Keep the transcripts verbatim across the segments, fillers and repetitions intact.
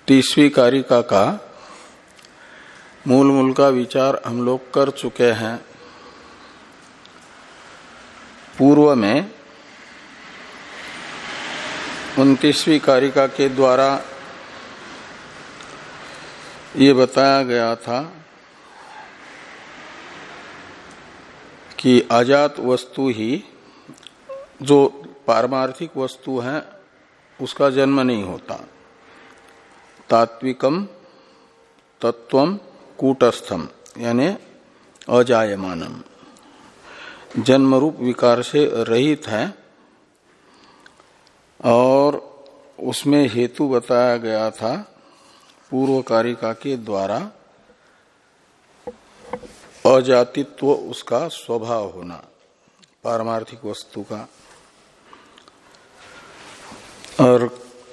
तीसवीं कारिका का मूल मूल का विचार हम लोग कर चुके हैं। पूर्व में उनतीसवीं कारिका के द्वारा ये बताया गया था कि अजात वस्तु ही जो पारमार्थिक वस्तु है उसका जन्म नहीं होता। तात्विकम तत्वम कूटस्थम यानी अजायमानम जन्म रूप विकार से रहित है। और उसमें हेतु बताया गया था पूर्व कारिका के द्वारा अजातित्व उसका स्वभाव होना पारमार्थिक वस्तु का। और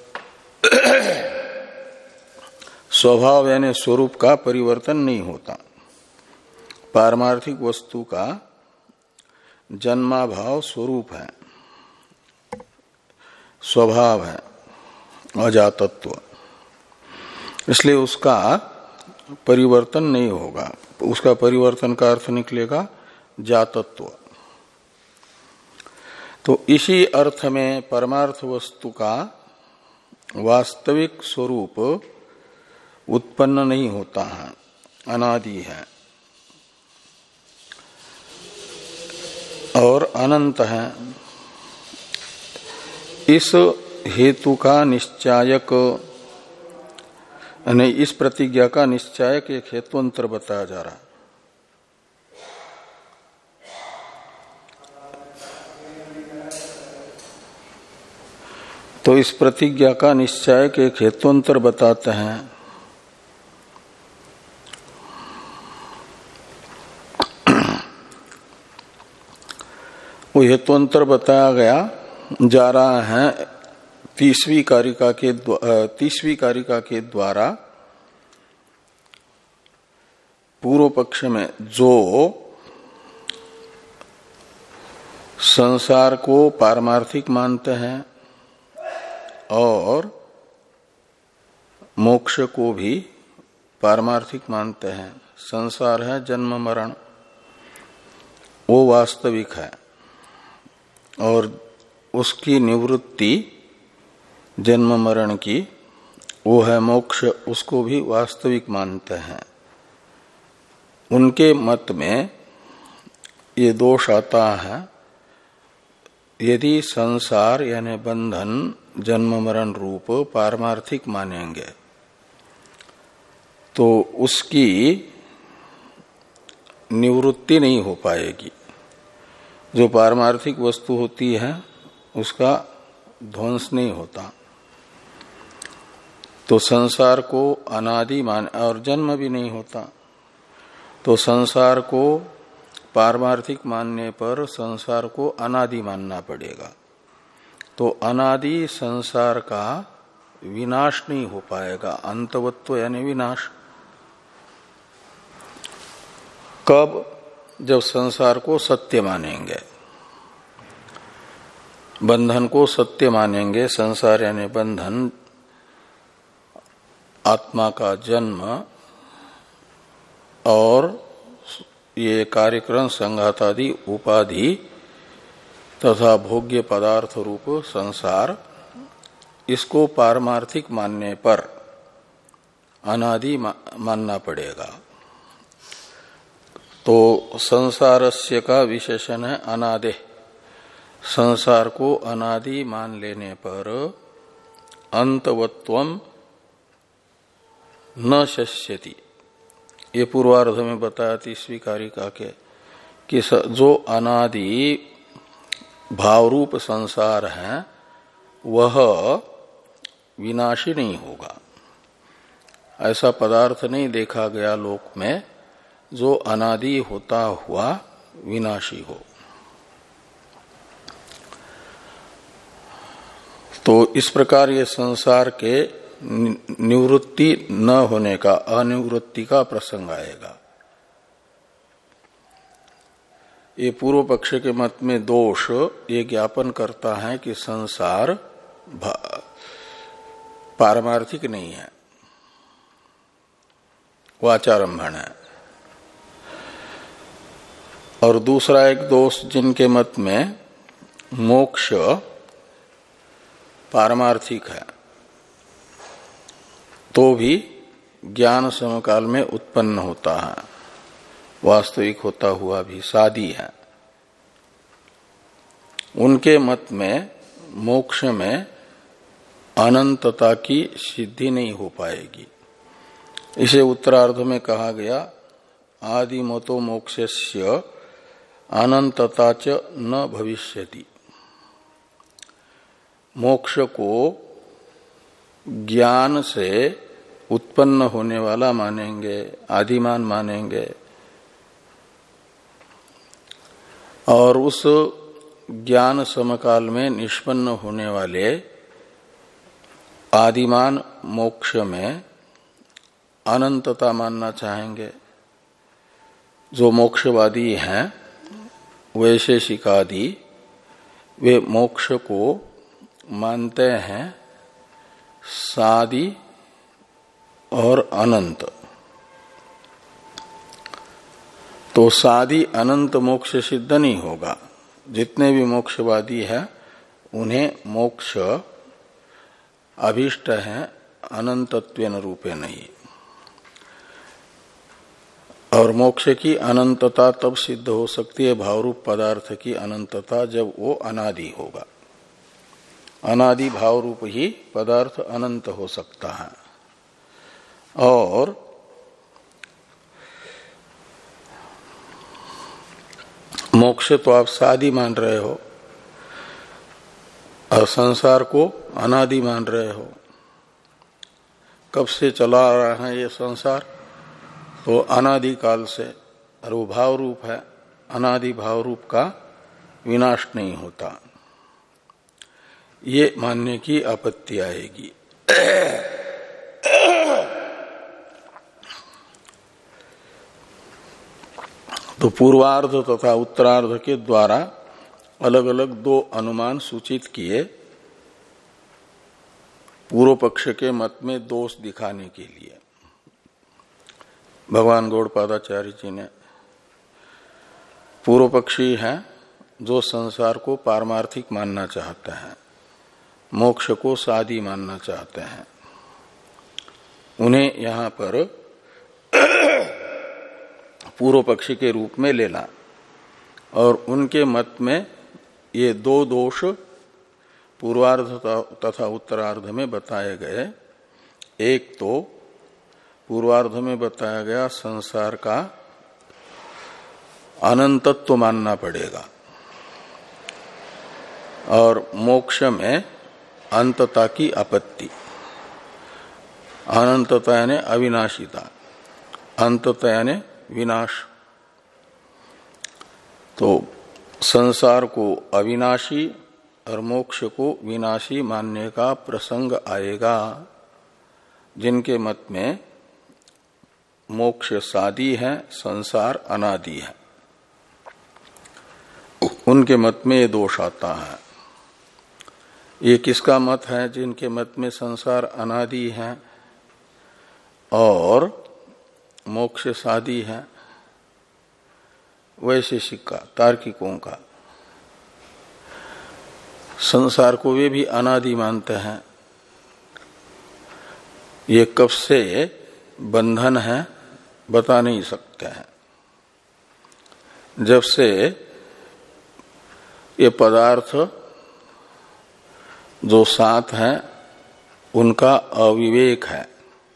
स्वभाव यानी स्वरूप का परिवर्तन नहीं होता। पारमार्थिक वस्तु का जन्माभाव स्वरूप है, स्वभाव है, अजातत्व, इसलिए उसका परिवर्तन नहीं होगा। उसका परिवर्तन का अर्थ निकलेगा जातत्व। तो इसी अर्थ में परमार्थ वस्तु का वास्तविक स्वरूप उत्पन्न नहीं होता है, अनादि है और अनंत है। इस हेतु का निश्चायक यानी इस प्रतिज्ञा का निश्चायक एक हेतुअंतर बताया जा रहा है। तो इस प्रतिज्ञा का निश्चायक एक हेतुअंतर बताते हैं। वो हेतुअंतर बताया गया जा रहा है तीसवीं कारिका के तीसवीं कारिका के द्वारा पूर्व पक्ष में जो संसार को पारमार्थिक मानते हैं और मोक्ष को भी पारमार्थिक मानते हैं। संसार है जन्म मरण, वो वास्तविक है और उसकी निवृत्ति जन्म मरण की वो है मोक्ष, उसको भी वास्तविक मानते हैं। उनके मत में ये दोष आता है यदि संसार यानी बंधन जन्म मरण रूप पारमार्थिक मानेंगे तो उसकी निवृत्ति नहीं हो पाएगी। जो पारमार्थिक वस्तु होती है उसका ध्वंस नहीं होता। तो संसार को अनादि मान और जन्म भी नहीं होता। तो संसार को पारमार्थिक मानने पर संसार को अनादि मानना पड़ेगा। तो अनादि संसार का विनाश नहीं हो पाएगा। अंतवत्व यानी विनाश कब? जब संसार को सत्य मानेंगे, बंधन को सत्य मानेंगे। संसार यानी बंधन, आत्मा का जन्म और ये कार्यक्रम संघात आदि उपाधि तथा भोग्य पदार्थ रूप संसार, इसको पारमार्थिक मानने पर अनादि मानना पड़ेगा। तो संसारस्य का विशेषण है अनादि। संसार को अनादि मान लेने पर अंतवत्वम न शस्यति, ये पूर्वार्ध में बताया तीसवीं कारिका के कि जो अनादि भावरूप संसार है वह विनाशी नहीं होगा। ऐसा पदार्थ नहीं देखा गया लोक में जो अनादि होता हुआ विनाशी हो। तो इस प्रकार ये संसार के निवृत्ति न होने का, अनिवृत्ति का प्रसंग आएगा। ये पूर्व पक्ष के मत में दोष ये ज्ञापन करता है कि संसार पारमार्थिक नहीं है, वाचारंभण है। और दूसरा एक दोष जिनके मत में मोक्ष पारमार्थिक है तो भी ज्ञान समकाल में उत्पन्न होता है, वास्तविक होता हुआ भी सादी है। उनके मत में मोक्ष में अनंतता की सिद्धि नहीं हो पाएगी। इसे उत्तरार्ध में कहा गया, आदिमतो मोक्षस्य अनंतता च न भविष्यति। मोक्ष को ज्ञान से उत्पन्न होने वाला मानेंगे, आदिमान मानेंगे, और उस ज्ञान समकाल में निष्पन्न होने वाले आदिमान मोक्ष में अनंतता मानना चाहेंगे। जो मोक्षवादी हैं वैशेषिकादि, वे मोक्ष को मानते हैं सादी और अनंत। तो सादी अनंत मोक्ष सिद्ध नहीं होगा। जितने भी मोक्षवादी हैं उन्हें मोक्ष अभीष्ट है, अनंतत्वेन रूपे नहीं। और मोक्ष की अनंतता तब सिद्ध हो सकती है, भावरूप पदार्थ की अनंतता, जब वो अनादि होगा। अनादि भाव रूप ही पदार्थ अनंत हो सकता है। और मोक्ष तो आप सादी मान रहे हो और संसार को अनादि मान रहे हो। कब से चला आ रहा है ये संसार? तो अनादि काल से। और वो भाव रूप है, अनादि भाव रूप का विनाश नहीं होता, ये मानने की आपत्ति आएगी। तो पूर्वार्ध तथा उत्तरार्ध के द्वारा अलग अलग दो अनुमान सूचित किए, पूर्व पक्ष के मत में दोष दिखाने के लिए। भगवान गौड़पादाचार्य जी ने, पूर्व पक्षी हैं जो संसार को पारमार्थिक मानना चाहते हैं, मोक्ष को सादी मानना चाहते हैं, उन्हें यहां पर पूर्व पक्षी के रूप में लेना। और उनके मत में ये दो दोष पूर्वार्ध तथा उत्तरार्ध में बताए गए। एक तो पूर्वार्ध में बताया गया संसार का अनंतत्व मानना पड़ेगा, और मोक्ष में अंतता की आपत्ति। अनंतता यानी अविनाशिता, अंतता यानी विनाश। तो संसार को अविनाशी और मोक्ष को विनाशी मानने का प्रसंग आएगा जिनके मत में मोक्ष सादी है, संसार अनादि है। उनके मत में ये दोष आता है। ये किसका मत है? जिनके मत में संसार अनादि है और मोक्ष सादी है, वैशेषिक का, तार्किकों का। संसार को वे भी अनादि मानते हैं। ये कब से बंधन है बता नहीं सकते हैं। जब से ये पदार्थ जो साथ हैं उनका अविवेक है,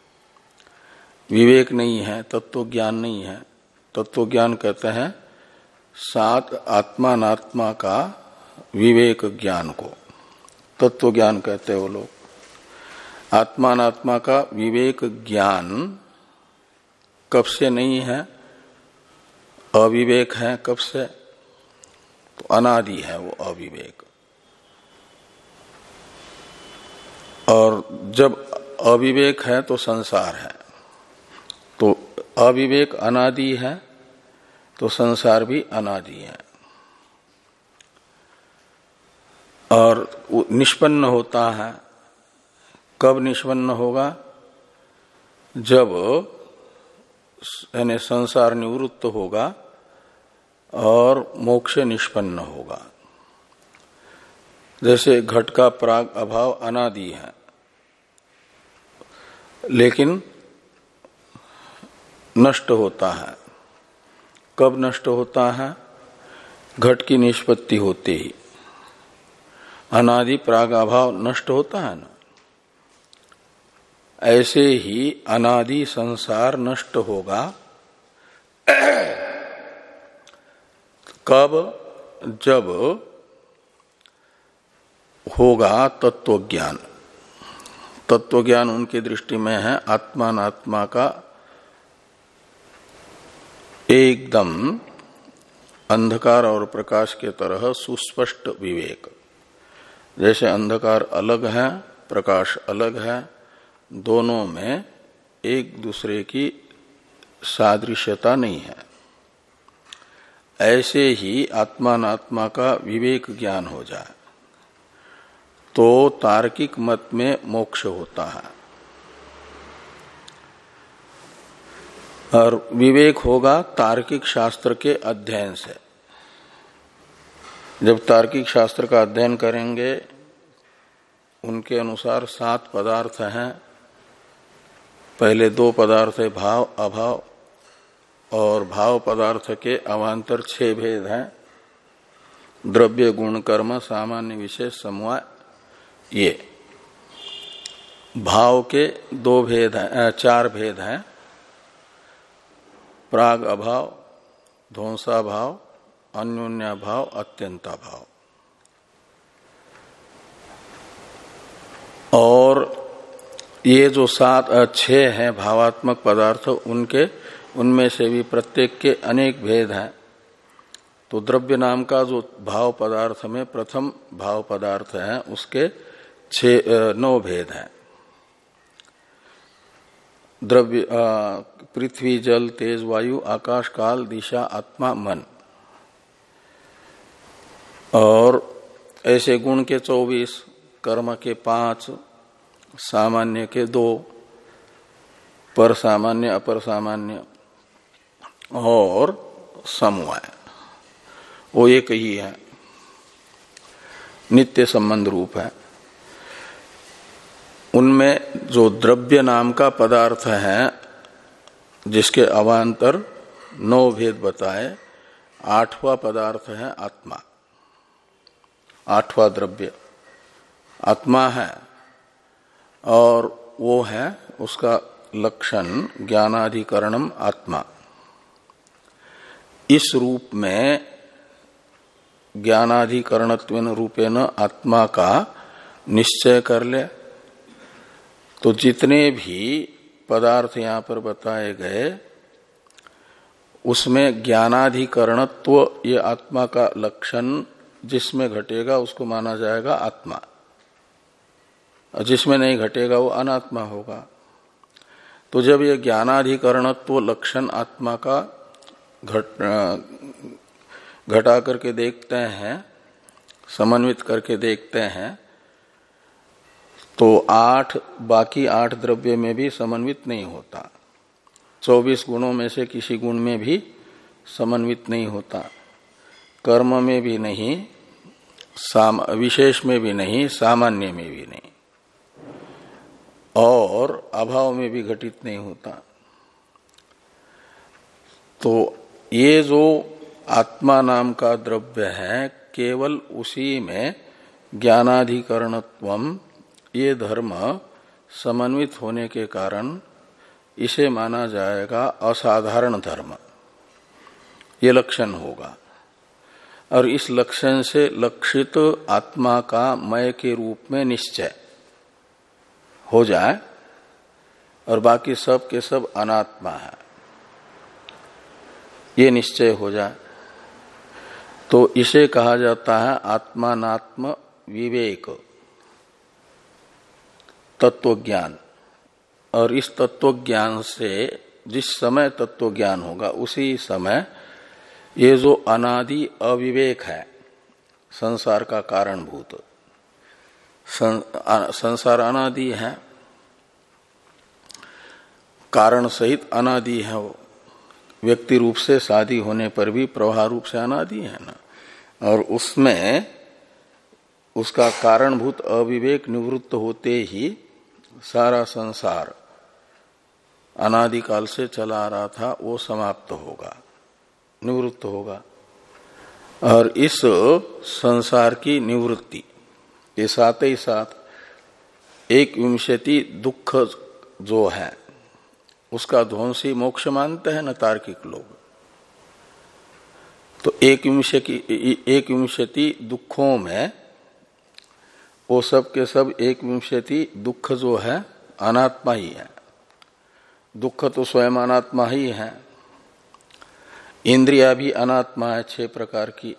विवेक नहीं है, तत्व ज्ञान नहीं है। तत्व ज्ञान कहते हैं सात आत्मानात्मा का विवेक ज्ञान को तत्व ज्ञान कहते हैं वो लोग। आत्मानात्मा का विवेक ज्ञान कब से नहीं है, अविवेक है। कब से? तो अनादि है वो अविवेक। और जब अविवेक है तो संसार है। तो अविवेक अनादि है तो संसार भी अनादि है। और निष्पन्न होता है कब? निष्पन्न होगा जब यानी संसार निवृत्त होगा और मोक्ष निष्पन्न होगा। जैसे घट का प्राग अभाव अनादि है, लेकिन नष्ट होता है। कब नष्ट होता है? घट की निष्पत्ति होते ही अनादि प्राग अभाव नष्ट होता है ना। ऐसे ही अनादि संसार नष्ट होगा कब? जब होगा तत्वज्ञान। तत्वज्ञान उनकी दृष्टि में है आत्मानात्मा का एकदम अंधकार और प्रकाश के तरह सुस्पष्ट विवेक। जैसे अंधकार अलग है, प्रकाश अलग है, दोनों में एक दूसरे की सादृश्यता नहीं है, ऐसे ही आत्मानात्मा का विवेक ज्ञान हो जाए तो तार्किक मत में मोक्ष होता है। और विवेक होगा तार्किक शास्त्र के अध्ययन से। जब तार्किक शास्त्र का अध्ययन करेंगे, उनके अनुसार सात पदार्थ हैं। पहले दो पदार्थ है भाव अभाव, और भाव पदार्थ के अवान्तर छह भेद हैं। द्रव्य गुण कर्म सामान्य विशेष समवाय। ये भाव के दो भेद हैं, चार भेद हैं। प्राग अभाव, ध्वंसा भाव, अन्योन्या भाव, अत्यंता भाव। और ये जो सात छह हैं भावात्मक पदार्थ, उनके उनमें से भी प्रत्येक के अनेक भेद हैं। तो द्रव्य नाम का जो भाव पदार्थ में प्रथम भाव पदार्थ है, उसके छह नौ भेद हैं। द्रव्य पृथ्वी जल तेज वायु आकाश काल दिशा आत्मा मन। और ऐसे गुण के चौबीस, कर्म के पांच, सामान्य के दो, पर सामान्य अपर सामान्य, और समवाय वो एक ही है, नित्य संबंध रूप है। उनमें जो द्रव्य नाम का पदार्थ है, जिसके अवान्तर नौ भेद बताए, आठवां पदार्थ है आत्मा। आठवां द्रव्य आत्मा है, और वो है उसका लक्षण ज्ञानाधिकरणम आत्मा। इस रूप में ज्ञानाधिकरणत्वेन रूपेण आत्मा का निश्चय कर ले तो जितने भी पदार्थ यहां पर बताए गए, उसमें ज्ञानाधिकरणत्व ये आत्मा का लक्षण जिसमें घटेगा उसको माना जाएगा आत्मा, और जिसमें नहीं घटेगा वो अनात्मा होगा। तो जब ये ज्ञानाधिकरणत्व लक्षण आत्मा का घट घटा करके देखते हैं, समन्वित करके देखते हैं, तो आठ बाकी आठ द्रव्य में भी समन्वित नहीं होता। चौबीस गुणों में से किसी गुण में भी समन्वित नहीं होता, कर्म में भी नहीं, साम, विशेष में भी नहीं, सामान्य में भी नहीं, और अभाव में भी घटित नहीं होता। तो ये जो आत्मा नाम का द्रव्य है, केवल उसी में ज्ञानाधिकरणत्वम ये धर्म समन्वित होने के कारण इसे माना जाएगा असाधारण धर्म, ये लक्षण होगा। और इस लक्षण से लक्षित आत्मा का मय के रूप में निश्चय हो जाए, और बाकी सब के सब अनात्मा है, ये निश्चय हो जाए, तो इसे कहा जाता है आत्मानात्म विवेक, तत्वज्ञान। और इस तत्वज्ञान से जिस समय तत्वज्ञान होगा, उसी समय ये जो अनादि अविवेक है, संसार का कारणभूत, संसार अनादि है, कारण सहित अनादि है वो, व्यक्ति रूप से शादी होने पर भी प्रवाह रूप से अनादि है ना, और उसमें उसका कारणभूत अविवेक निवृत्त होते ही सारा संसार अनादिकाल से चला आ रहा था वो समाप्त होगा, निवृत्त होगा। और इस संसार की निवृत्ति के साथ ही साथ एक विंशति दुख जो है उसका ध्वंसी मोक्ष मानते हैं न तार्किक लोग। तो एक विंशति एक विंशति दुखों में वो सब के सब एक विंशति दुख जो है अनात्मा ही है। दुख तो स्वयं अनात्मा ही है। इंद्रिया भी अनात्मा है, छह प्रकार की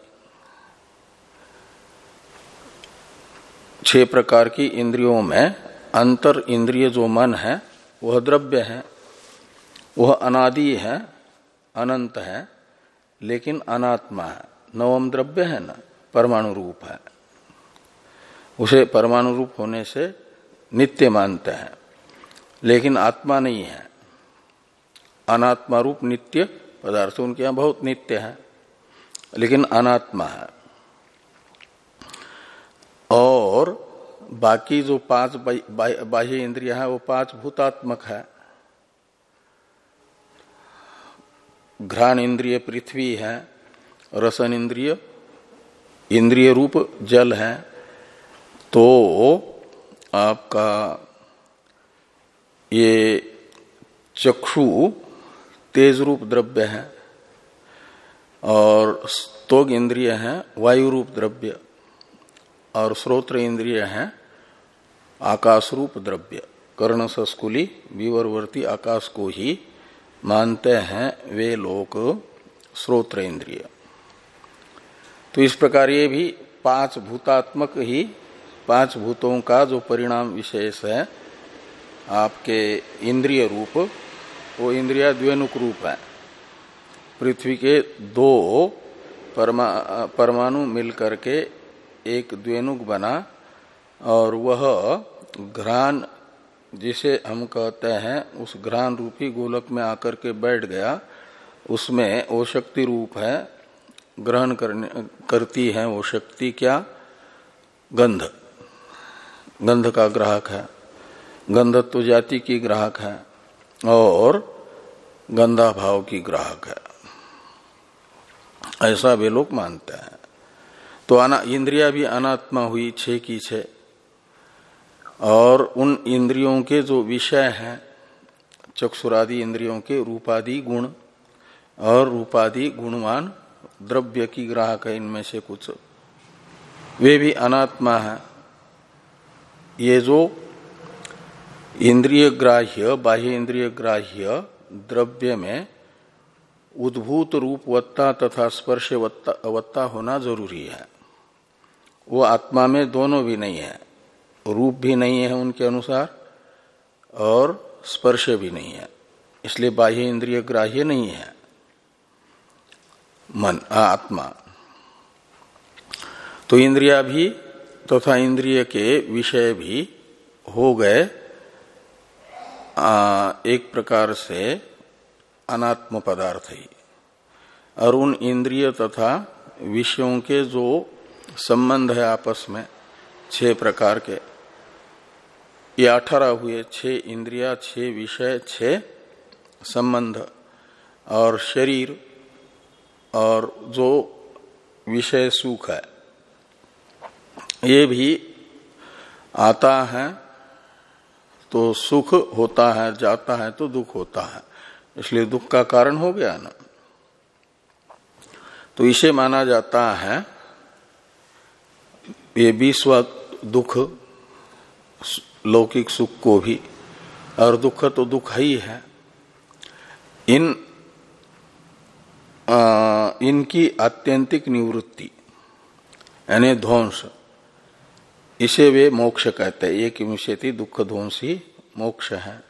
छह प्रकार की इंद्रियों में अंतर इंद्रिय जो मन है वह द्रव्य है, वह अनादि है, अनंत है, लेकिन अनात्मा है। नवम द्रव्य है ना, परमाणु रूप है, उसे परमाणु रूप होने से नित्य मानते हैं, लेकिन आत्मा नहीं है। अनात्मा रूप नित्य पदार्थ उनके यहां बहुत नित्य है, लेकिन अनात्मा है। और बाकी जो पांच बाह्य इंद्रिया है वो पांच भूतात्मक है। घ्राण इंद्रिय पृथ्वी है, रसन इंद्रिय इंद्रिय रूप जल है। तो आपका ये चक्षु तेज रूप द्रव्य है, और स्तोग इंद्रिय है वायु रूप द्रव्य, और श्रोत्र इंद्रिय है आकाश रूप द्रव्य। कर्ण सस्कुली विवरवर्ती आकाश को ही मानते हैं वे लोग श्रोत्र इंद्रिय। तो इस प्रकार ये भी पांच भूतात्मक ही, पांच भूतों का जो परिणाम विशेष है आपके इंद्रिय रूप, वो इंद्रिया द्वेनुक रूप है। पृथ्वी के दो परमा, परमाणु मिलकर के एक द्वेनुक बना, और वह घ्राण जिसे हम कहते हैं उस घ्राण रूपी गोलक में आकर के बैठ गया। उसमें वो शक्ति रूप है, ग्रहण करने करती है वो शक्ति क्या, गंध, गंध का ग्राहक है, गंधत्व जाति की ग्राहक है और गंधा भाव की ग्राहक है, ऐसा वे लोग मानते हैं। तो अना इंद्रिया भी अनात्मा हुई, छह की छह। और उन इंद्रियों के जो विषय हैं चक्षुरादि इंद्रियों के रूपादि गुण और रूपादि गुणवान द्रव्य की ग्राहक है, इनमें से कुछ वे भी अनात्मा है। ये जो इंद्रिय ग्राह्य बाह्य इंद्रिय ग्राह्य द्रव्य में उद्भूत रूप वत्ता तथा स्पर्श वत्ता, वत्ता होना जरूरी है। वो आत्मा में दोनों भी नहीं है, रूप भी नहीं है उनके अनुसार और स्पर्श भी नहीं है, इसलिए बाह्य इंद्रिय ग्राह्य नहीं है मन आत्मा। तो इंद्रिया भी तथा तो इंद्रिय के विषय भी हो गए आ, एक प्रकार से अनात्म पदार्थ ही। और उन इंद्रिय तथा विषयों के जो संबंध है आपस में छह प्रकार के, ये अठारह हुए, छह इंद्रिया, छह विषय, छह संबंध, और शरीर और जो विषय सुख है ये भी आता है तो सुख होता है, जाता है तो दुख होता है, इसलिए दुख का कारण हो गया ना। तो इसे माना जाता है ये विश्व दुख, लौकिक सुख को भी, और दुख तो दुख ही है। इन आ, इनकी आत्यंतिक निवृत्ति यानी ध्वंस, इसे वे मोक्ष कहते हैं। एक विंशति दुख ध्वंसी मोक्ष है।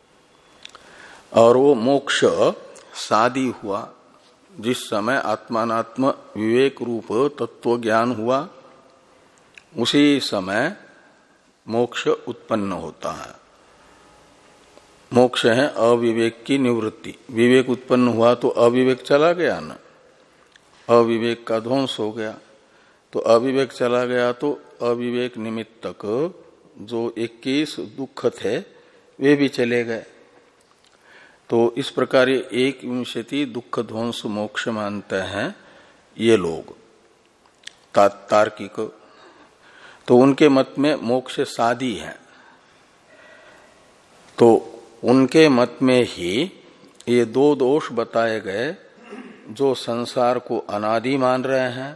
और वो मोक्ष शादी हुआ जिस समय आत्मानात्म विवेक रूप तत्व ज्ञान हुआ, उसी समय मोक्ष उत्पन्न होता है। मोक्ष है अविवेक की निवृत्ति। विवेक उत्पन्न हुआ तो अविवेक चला गया ना, अविवेक का ध्वंस हो गया। तो अविवेक चला गया तो अविवेक निमित्तक जो इक्कीस दुख थे वे भी चले गए। तो इस प्रकार एक विंशति दुख ध्वंस मोक्ष मानते हैं ये लोग तार्किक। तो उनके मत में मोक्ष सादी है। तो उनके मत में ही ये दो दोष बताए गए। जो संसार को अनादि मान रहे हैं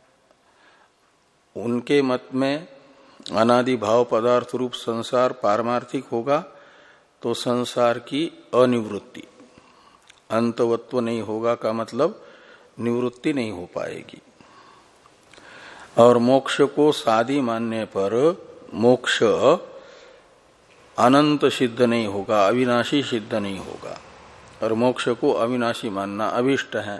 उनके मत में अनादि भाव पदार्थ रूप संसार पारमार्थिक होगा तो संसार की अनिवृत्ति, अंतवत्व नहीं होगा का मतलब निवृत्ति नहीं हो पाएगी। और मोक्ष को सादी मानने पर मोक्ष अनंत सिद्ध नहीं होगा, अविनाशी सिद्ध नहीं होगा। और मोक्ष को अविनाशी मानना अभिष्ट है।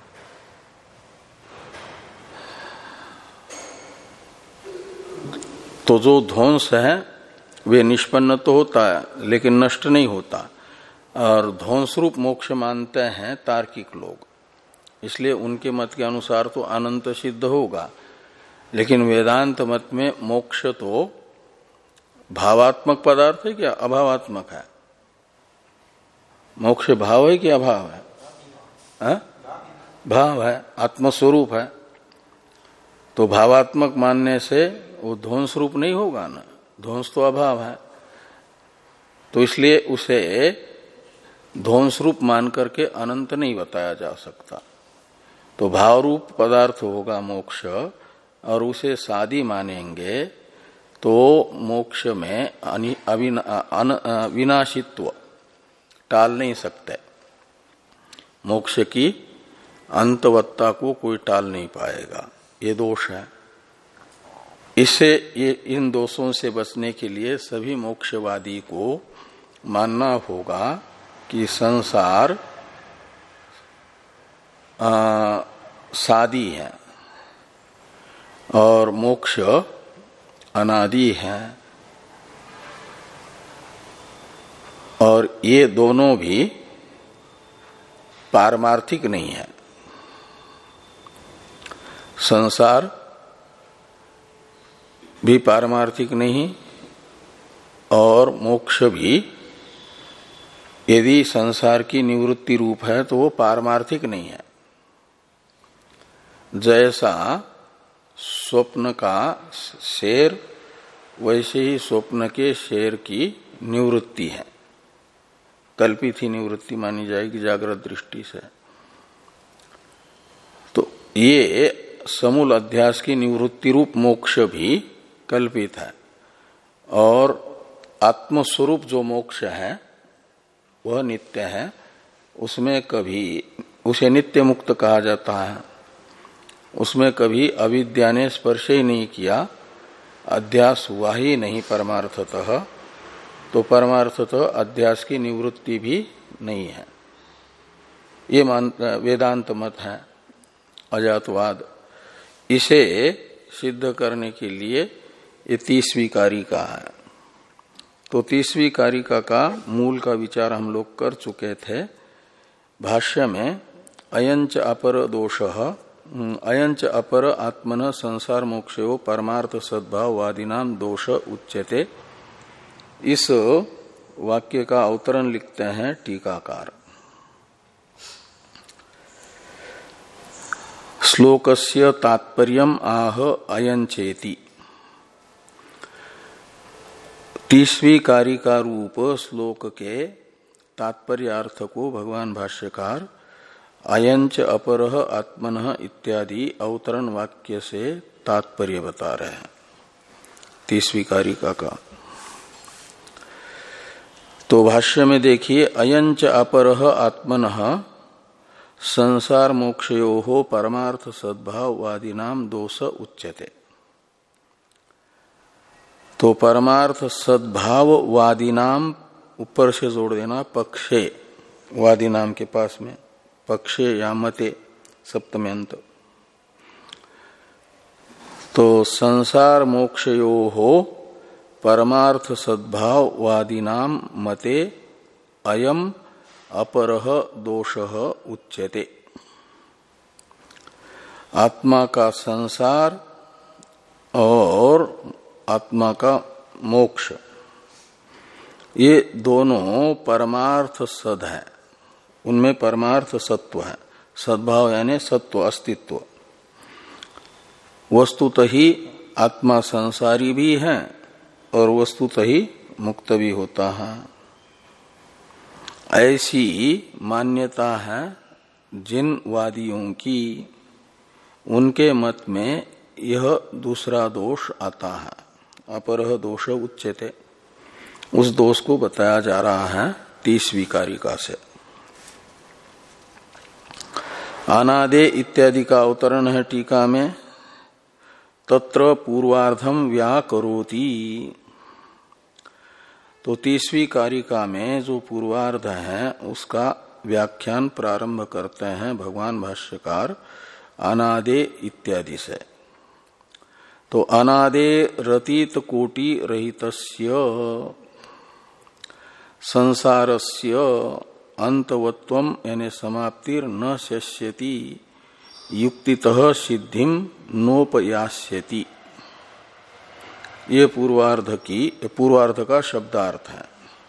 तो जो ध्वंस है वे निष्पन्न तो होता है लेकिन नष्ट नहीं होता। और ध्वंस रूप मोक्ष मानते हैं तार्किक लोग, इसलिए उनके मत के अनुसार तो अनंत सिद्ध होगा। लेकिन वेदांत मत में मोक्ष तो भावात्मक पदार्थ है क्या अभावात्मक है? मोक्ष भाव है कि अभाव है? हा? भाव है, आत्मस्वरूप है। तो भावात्मक मानने से वो ध्वंस रूप नहीं होगा ना, ध्वंस तो अभाव है। तो इसलिए उसे ध्वंस रूप मान करके अनंत नहीं बताया जा सकता। तो भाव रूप पदार्थ होगा मोक्ष, और उसे सादी मानेंगे तो मोक्ष में विनाशित्व टाल नहीं सकते। मोक्ष की अंतवत्ता को कोई टाल नहीं पाएगा, ये दोष है। इससे ये इन दोषों से बचने के लिए सभी मोक्षवादी को मानना होगा कि संसार आ, सादी है और मोक्ष अनादि है। और ये दोनों भी पारमार्थिक नहीं है। संसार भी पारमार्थिक नहीं और मोक्ष भी यदि संसार की निवृत्ति रूप है तो वो पारमार्थिक नहीं है। जैसा स्वप्न का शेर वैसे ही स्वप्न के शेर की निवृत्ति है, कल्पित ही निवृत्ति मानी जाएगी जागृत दृष्टि से। तो ये समूल अध्यास की निवृत्ति रूप मोक्ष भी कल्पित है। और आत्मस्वरूप जो मोक्ष है वह नित्य है, उसमें कभी उसे नित्य मुक्त कहा जाता है। उसमें कभी अविद्या ने स्पर्श ही नहीं किया, अध्यास हुआ ही नहीं परमार्थतः। तो परमार्थतः अध्यास की निवृत्ति भी नहीं है। ये मान वेदांत मत है अजातवाद। इसे सिद्ध करने के लिए ये तीसवीं कारिका है। तो तीसवीं कारिका का मूल का विचार हम लोग कर चुके थे। भाष्य में अयंच अपर दोषः अयंच अपर आत्मन संसार मोक्षयो परमार्थ सद्भाववादिनाम दोष उच्यते। इस वाक्य का अवतरण लिखते हैं टीकाकार। श्लोकस्य तात्पर्यम आह अयंचेति। तीसवीं कारिका रूप श्लोक के तात्पर्यार्थ को भगवान भाष्यकार अयंच अपरह आत्मनः इत्यादि अवतरण वाक्य से तात्पर्य बता रहे हैं तीसवीं कारिका का। तो भाष्य में देखिए, अयंच अपरह आत्मनः संसार मोक्षयोः परमार्थ सद्भाववादिनाम दोष उच्यते। तो परमार्थ सद्भाववादिनाम ऊपर से जोड़ देना पक्षे, वादिनाम के पास में पक्षे या मते सप्तम्यंत। तो संसार मोक्षयोः परमार्थ सद्भाववादिनाम मते अयम अपरः दोषः उच्यते। आत्मा का संसार और आत्मा का मोक्ष ये दोनों परमार्थ सद है, उनमें परमार्थ सत्व है। सद्भाव यानी सत्व अस्तित्व। वस्तुतः ही आत्मा संसारी भी है और वस्तुतः ही मुक्त भी होता है। ऐसी मान्यता है जिन वादियों की, उनके मत में यह दूसरा दोष आता है, अपरः दोष उच्यते। उस दोष को बताया जा रहा है तीसवीं कारिका से। अनादे इत्यादि का अवतरण है टीका में। तत्र पूर्वार्धम व्याकरोति। तो तीसवीं कारिका में जो पूर्वार्ध है उसका व्याख्यान प्रारंभ करते हैं भगवान भाष्यकार अनादे इत्यादि से। तो अनादे रतीत कोटि रहितस्य संसारस्य अंतवत्वम यानी समाप्तिर न शस्यति युक्तितः सिद्धिम नोपयास्यति। ये पूर्वार्ध की पूर्वार्ध का शब्दार्थ है।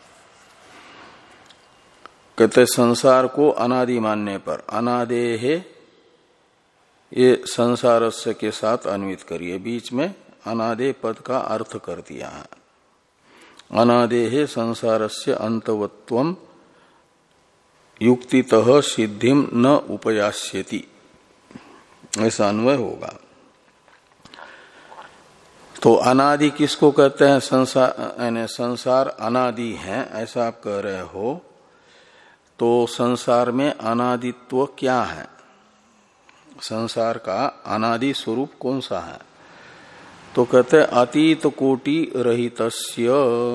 कहते संसार को अनादि मानने पर अनादे है, ये संसारस्य के साथ अन्वित करिए, बीच में अनादे पद का अर्थ कर दिया है। अनादेः संसारस्य अंतवत्वम युक्तितः सिद्धिम न उपयास्यति, ऐसा अन्वय होगा। तो अनादि किसको कहते हैं? संसार यानी संसार अनादि है ऐसा आप कह रहे हो, तो संसार में अनादित्व क्या है? संसार का अनादि स्वरूप कौन सा है? तो कहते हैं अतीत कोटि रहितस्य।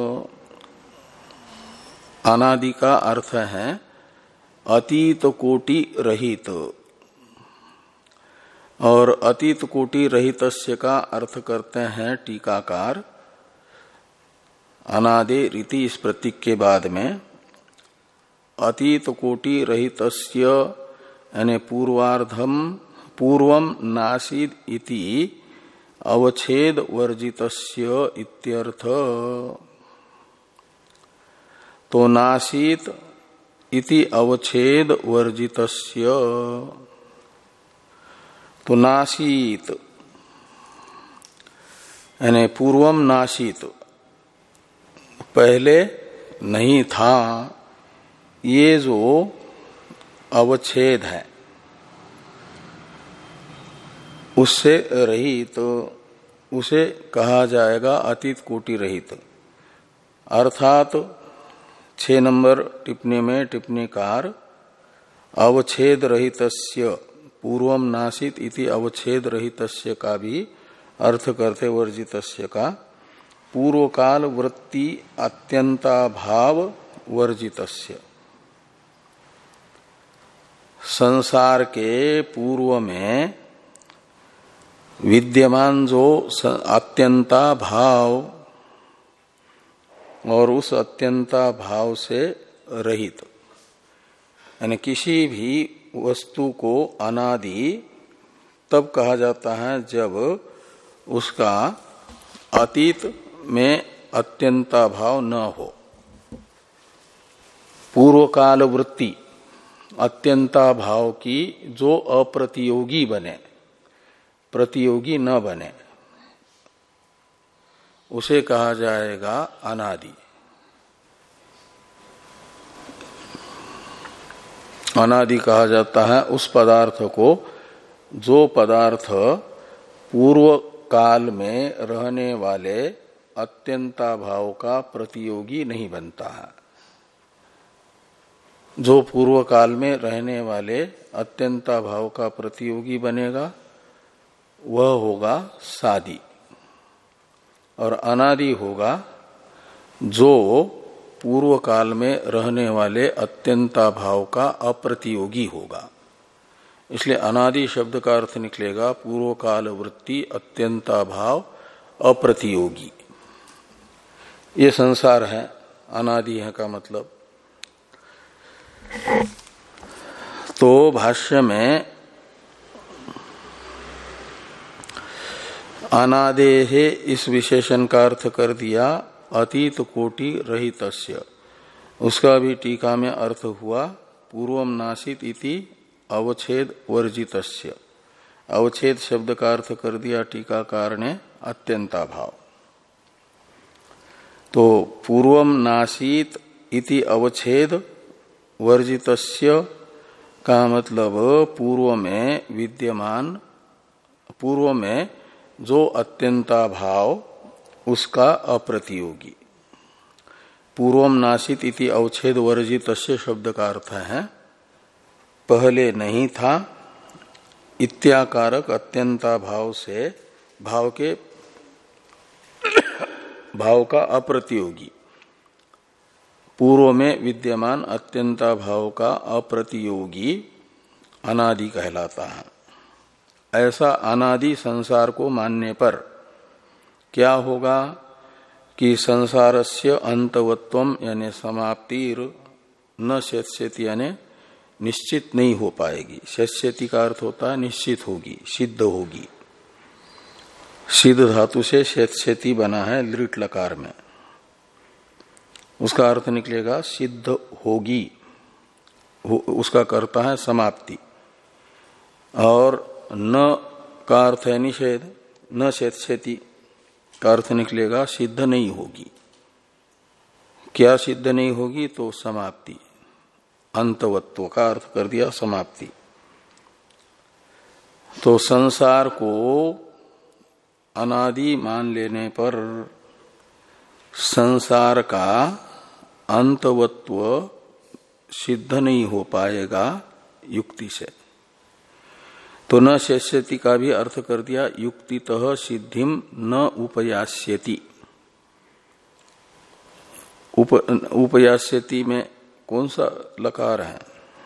अनादि का अर्थ है अतीत कोटि रहित, और अतीत कोटि रहितस्य का अर्थ करते हैं टीकाकार अनादि रीति इस प्रतीक के बाद में अतीत कोटि रहितस्य यानी पूर्वार्धम पूर्वम नासीद इति अवच्छेद वर्जितस्य इत्यर्थ। तो नासीत इति अवच्छेद वर्जितस्य, तो नासीत यानी पूर्वम नासीत पहले नहीं था, ये जो अवच्छेद है उससे रहित, तो उसे कहा जाएगा अतीत कोटि रहित। अर्थात छह नंबर टिप्पणी में टिप्पणीकार अवच्छेद रहितस्य पूर्वम नासित इति अवच्छेद रहितस्य का भी अर्थ करते वर्जितस्य का पूर्व काल वृत्ति अत्यंताभाव वर्जितस्य। संसार के पूर्व में विद्यमान जो अत्यंता भाव और उस अत्यंता भाव से रहित, यानी किसी भी वस्तु को अनादि तब कहा जाता है जब उसका अतीत में अत्यंता भाव न हो। पूर्व काल वृत्ति अत्यंता भाव की जो अप्रतियोगी बने, प्रतियोगी न बने, उसे कहा जाएगा अनादि। अनादि कहा जाता है उस पदार्थ को जो पदार्थ पूर्व काल में रहने वाले अत्यंता भाव का प्रतियोगी नहीं बनता है। जो पूर्व काल में रहने वाले अत्यंता भाव का प्रतियोगी बनेगा वह होगा सादि, और अनादि होगा जो पूर्व काल में रहने वाले अत्यंता भाव का अप्रतियोगी होगा। इसलिए अनादि शब्द का अर्थ निकलेगा पूर्व काल वृत्ति अत्यंता भाव अप्रतियोगी। ये संसार है, अनादि है का मतलब। तो भाष्य में अनादेहे इस विशेषण का अर्थ कर दिया अतीत कोटि रहितस्य। उसका भी टीका में अर्थ हुआ पूर्वम नासित इति अवच्छेद वर्जितस्य। अवच्छेद शब्द का अर्थ कर दिया टीकाकार ने अत्यंता भाव। तो पूर्वम नासित इति अवच्छेद वर्जितस्य का मतलब पूर्व में विद्यमान, पूर्व में जो अत्यंता भाव उसका अप्रतियोगी। पूर्वम नासित इति अवच्छेद वर्जितस्य शब्द का अर्थ है पहले नहीं था, इत्याकारक अत्यंता भाव से भाव के भाव का अप्रतियोगी। पूर्व में विद्यमान अत्यंता भाव का अप्रतियोगी अनादि कहलाता है। ऐसा अनादि संसार को मानने पर क्या होगा कि संसारस्य अंतवत्वम यानी समाप्तिर न शस्यति यानी निश्चित नहीं हो पाएगी। शस्यति का अर्थ होता है निश्चित होगी, सिद्ध होगी। सिद्ध धातु से शस्यति बना है लृट लकार में, उसका अर्थ निकलेगा सिद्ध होगी, हो, उसका करता है समाप्ति। और न का अर्थ है निषेध, न शस्यति का अर्थ निकलेगा सिद्ध नहीं होगी। क्या सिद्ध नहीं होगी? तो समाप्ति, अंतवत्व का अर्थ कर दिया समाप्ति। तो संसार को अनादि मान लेने पर संसार का अंतवत्व सिद्ध नहीं हो पाएगा युक्ति से। तो न शेष्यति का भी अर्थ कर दिया युक्तितः सिद्धिम न उपयास्यति। उप, उपयास्यति में कौन सा लकार है?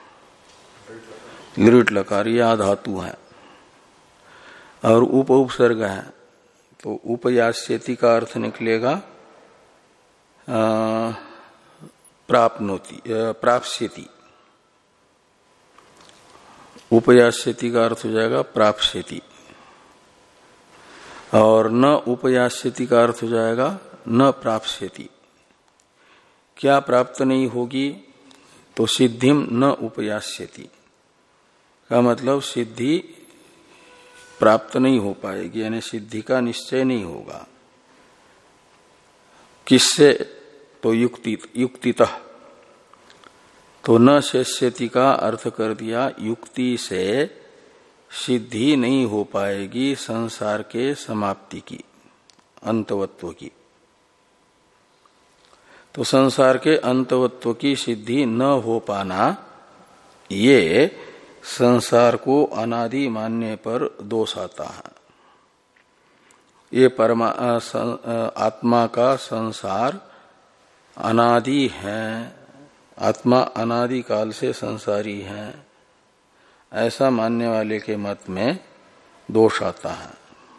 लृट लकार, या धातु है और उप उपसर्ग है। तो उपयास्यति का अर्थ निकलेगा प्राप्नोति, प्राप्स्यति। उपयास्यति का अर्थ हो जाएगा प्राप्स्यति, और न उपयास्यति का अर्थ हो जाएगा न प्राप्स्यति। क्या प्राप्त नहीं होगी? तो सिद्धिम न उपयास्यति का मतलब सिद्धि प्राप्त नहीं हो पाएगी, यानी सिद्धि का निश्चय नहीं होगा। किससे? तो युक्ति, युक्तितः। तो न शेष्यति का अर्थ कर दिया युक्ति से सिद्धि नहीं हो पाएगी संसार के समाप्ति की, अंतवत्व की। तो संसार के अंतवत्व की सिद्धि न हो पाना, ये संसार को अनादि मानने पर दोष आता है। ये परमा आत्मा का संसार अनादि है, आत्मा अनादि काल से संसारी है, ऐसा मानने वाले के मत में दोष आता है।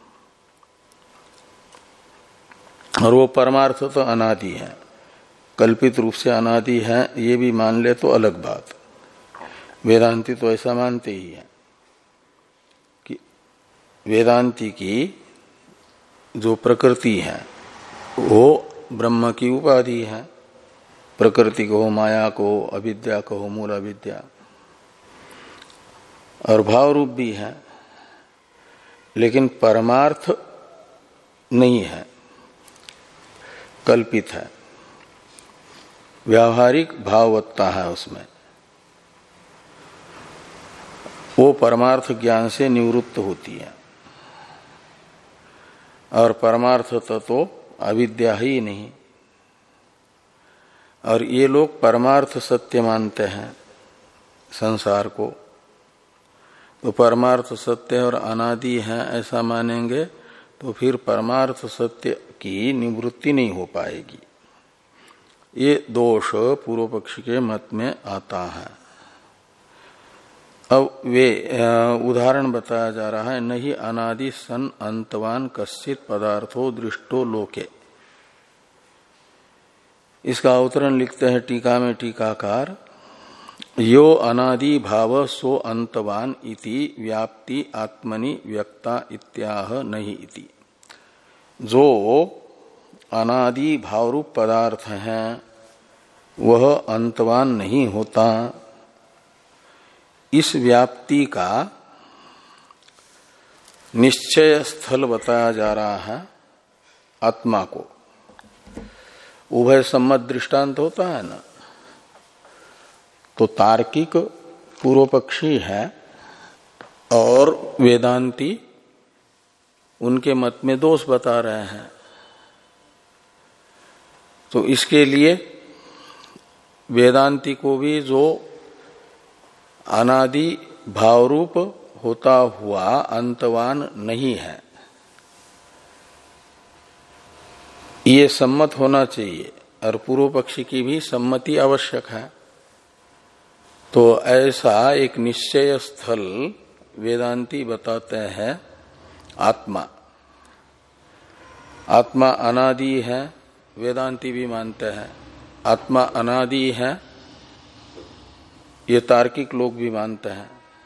और वो परमार्थ तो अनादि है, कल्पित रूप से अनादि है, ये भी मान ले तो अलग बात। वेदांती तो ऐसा मानते ही है कि वेदांती की जो प्रकृति है वो ब्रह्म की उपाधि है। प्रकृति को, माया को, अविद्या को, मूल अविद्या, और भाव रूप भी है, लेकिन परमार्थ नहीं है, कल्पित है, व्यावहारिक भाववत्ता है उसमें। वो परमार्थ ज्ञान से निवृत्त होती है, और परमार्थ तो अविद्या ही नहीं। और ये लोग परमार्थ सत्य मानते हैं संसार को। तो परमार्थ सत्य और अनादि है ऐसा मानेंगे तो फिर परमार्थ सत्य की निवृत्ति नहीं हो पाएगी। ये दोष पूर्व पक्ष के मत में आता है। अब वे उदाहरण बताया जा रहा है, नहीं अनादि सन अंतवान कश्चित पदार्थो दृष्टो लोके। इसका अवतरण लिखते हैं टीका में टीकाकार, यो अनादि भाव सो अंतवान इति व्याप्ति आत्मनि व्यक्ता इत्याह नहीं इति। जो अनादि भाव रूप पदार्थ है वह अंतवान नहीं होता, इस व्याप्ति का निश्चय स्थल बताया जा रहा है आत्मा को। उभय सम्मत दृष्टांत होता है ना, तो तार्किक पूर्व पक्षी है और वेदांती उनके मत में दोष बता रहे हैं। तो इसके लिए वेदांती को भी जो अनादि भावरूप होता हुआ अंतवान नहीं है ये सम्मत होना चाहिए, और पूर्व पक्षी की भी सम्मति आवश्यक है। तो ऐसा एक निश्चय स्थल वेदांती बताते हैं आत्मा। आत्मा अनादि है, वेदांती भी मानते हैं। आत्मा अनादि है, ये तार्किक लोग भी मानते हैं।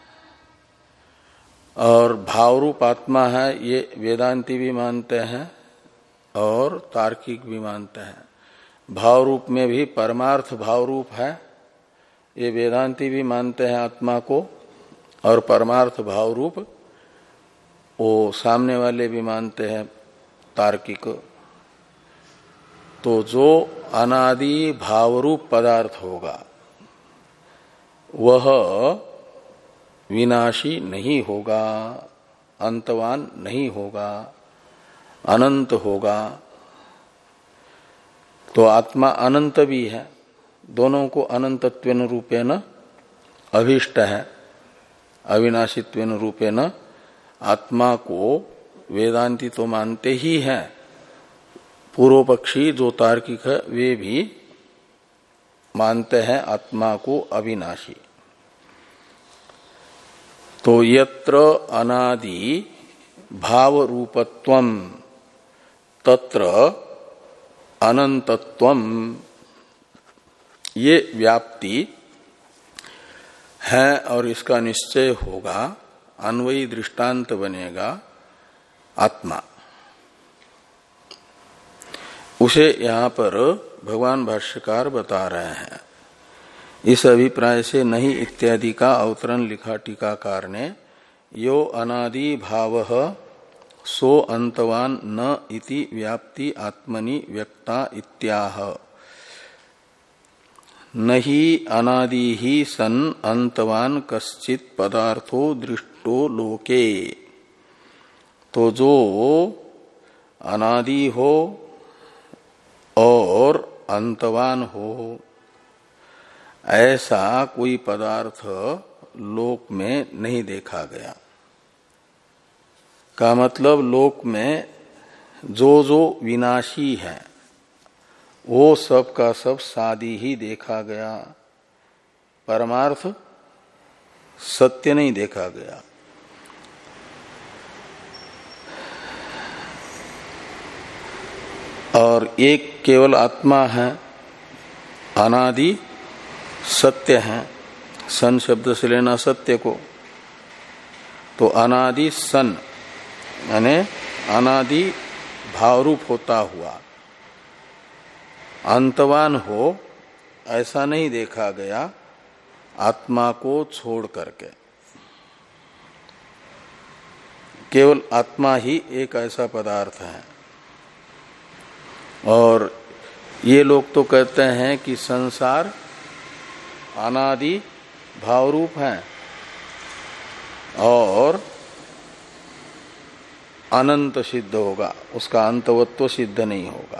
और भावरूप आत्मा है, ये वेदांती भी मानते हैं और तार्किक भी मानते हैं। भाव रूप में भी परमार्थ भाव रूप है, ये वेदांती भी मानते हैं आत्मा को, और परमार्थ भाव रूप वो सामने वाले भी मानते हैं तार्किक। तो जो अनादि भाव रूप पदार्थ होगा वह विनाशी नहीं होगा, अंतवान नहीं होगा, अनंत होगा। तो आत्मा अनंत भी है, दोनों को अनंतत्वेन रूपेण अभीष्ट है। अविनाशित्वेन रूपेण आत्मा को वेदांती तो मानते ही हैं, पूर्व पक्षी जो तार्किक है वे भी मानते हैं आत्मा को अविनाशी। तो यत्र अनादि भाव रूपत्वम तत्र अनंतत्वम, ये व्याप्ति है और इसका निश्चय होगा, अन्वयी दृष्टांत बनेगा आत्मा। उसे यहां पर भगवान भाष्यकार बता रहे हैं। इस अभिप्राय से नहीं इत्यादि का अवतरण लिखा टीकाकार ने। यो अनादि भावः सो अंतवान न इति व्याप्ति आत्मनि व्यक्ता इत्याह। नहि अनादि ही सन अंतवान कश्चित पदार्थो दृष्टो लोके। तो जो अनादि हो और अंतवान हो ऐसा कोई पदार्थ लोक में नहीं देखा गया। का मतलब लोक में जो जो विनाशी है वो सब का सब सादी ही देखा गया, परमार्थ सत्य नहीं देखा गया। और एक केवल आत्मा है, अनादि सत्य है। सन शब्द से लेना सत्य को। तो अनादि सन यानी अनादि भावरूप होता हुआ अंतवान हो ऐसा नहीं देखा गया आत्मा को छोड़ करके। केवल आत्मा ही एक ऐसा पदार्थ है। और ये लोग तो कहते हैं कि संसार अनादि भावरूप है और अनंत सिद्ध होगा, उसका अंतवत्व सिद्ध नहीं होगा।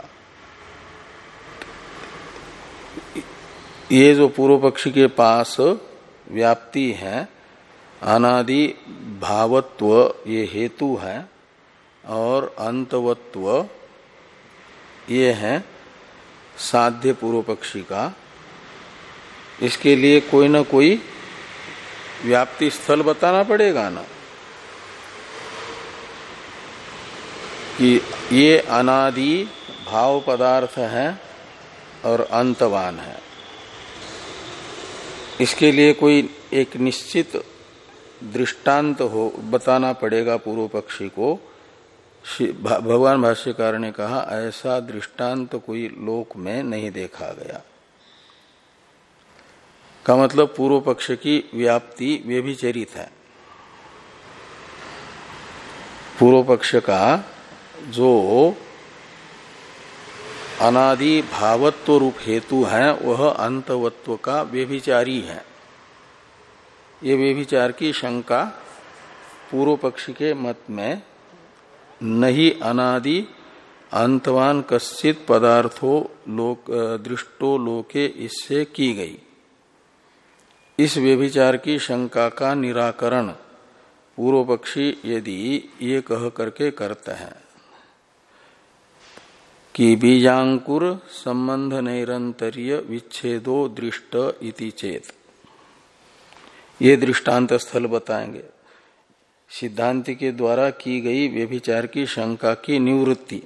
ये जो पूर्व पक्षी के पास व्याप्ति है, अनादि भावत्व ये हेतु है और अंतवत्व ये है साध्य पूर्व पक्षी का। इसके लिए कोई ना कोई व्याप्ति स्थल बताना पड़ेगा ना, कि ये अनादि भाव पदार्थ है और अंतवान है। इसके लिए कोई एक निश्चित दृष्टांत हो बताना पड़ेगा पूर्व पक्षी को। भगवान भाष्यकार ने कहा ऐसा दृष्टांत कोई लोक में नहीं देखा गया। का मतलब पूर्व पक्ष की व्याप्ति व्यभिचरित है। पूर्व पक्ष का जो अनादि भावत्व रूप हेतु है वह अंतवत्व का व्यभिचारी है। ये व्यभिचार की शंका पूर्व पक्षी के मत में नहीं अनादि अंतवान कश्चित पदार्थो लोक दृष्टो लोके इससे की गई। इस व्यभिचार की शंका का निराकरण पूर्व पक्षी यदि ये कह करके करते हैं कि बीजांकुर संबंध नैरंतर्य विच्छेदो दृष्ट इति चेत, ये दृष्टांत स्थल बताएंगे। सिद्धांति के द्वारा की गई व्यभिचार की शंका की निवृत्ति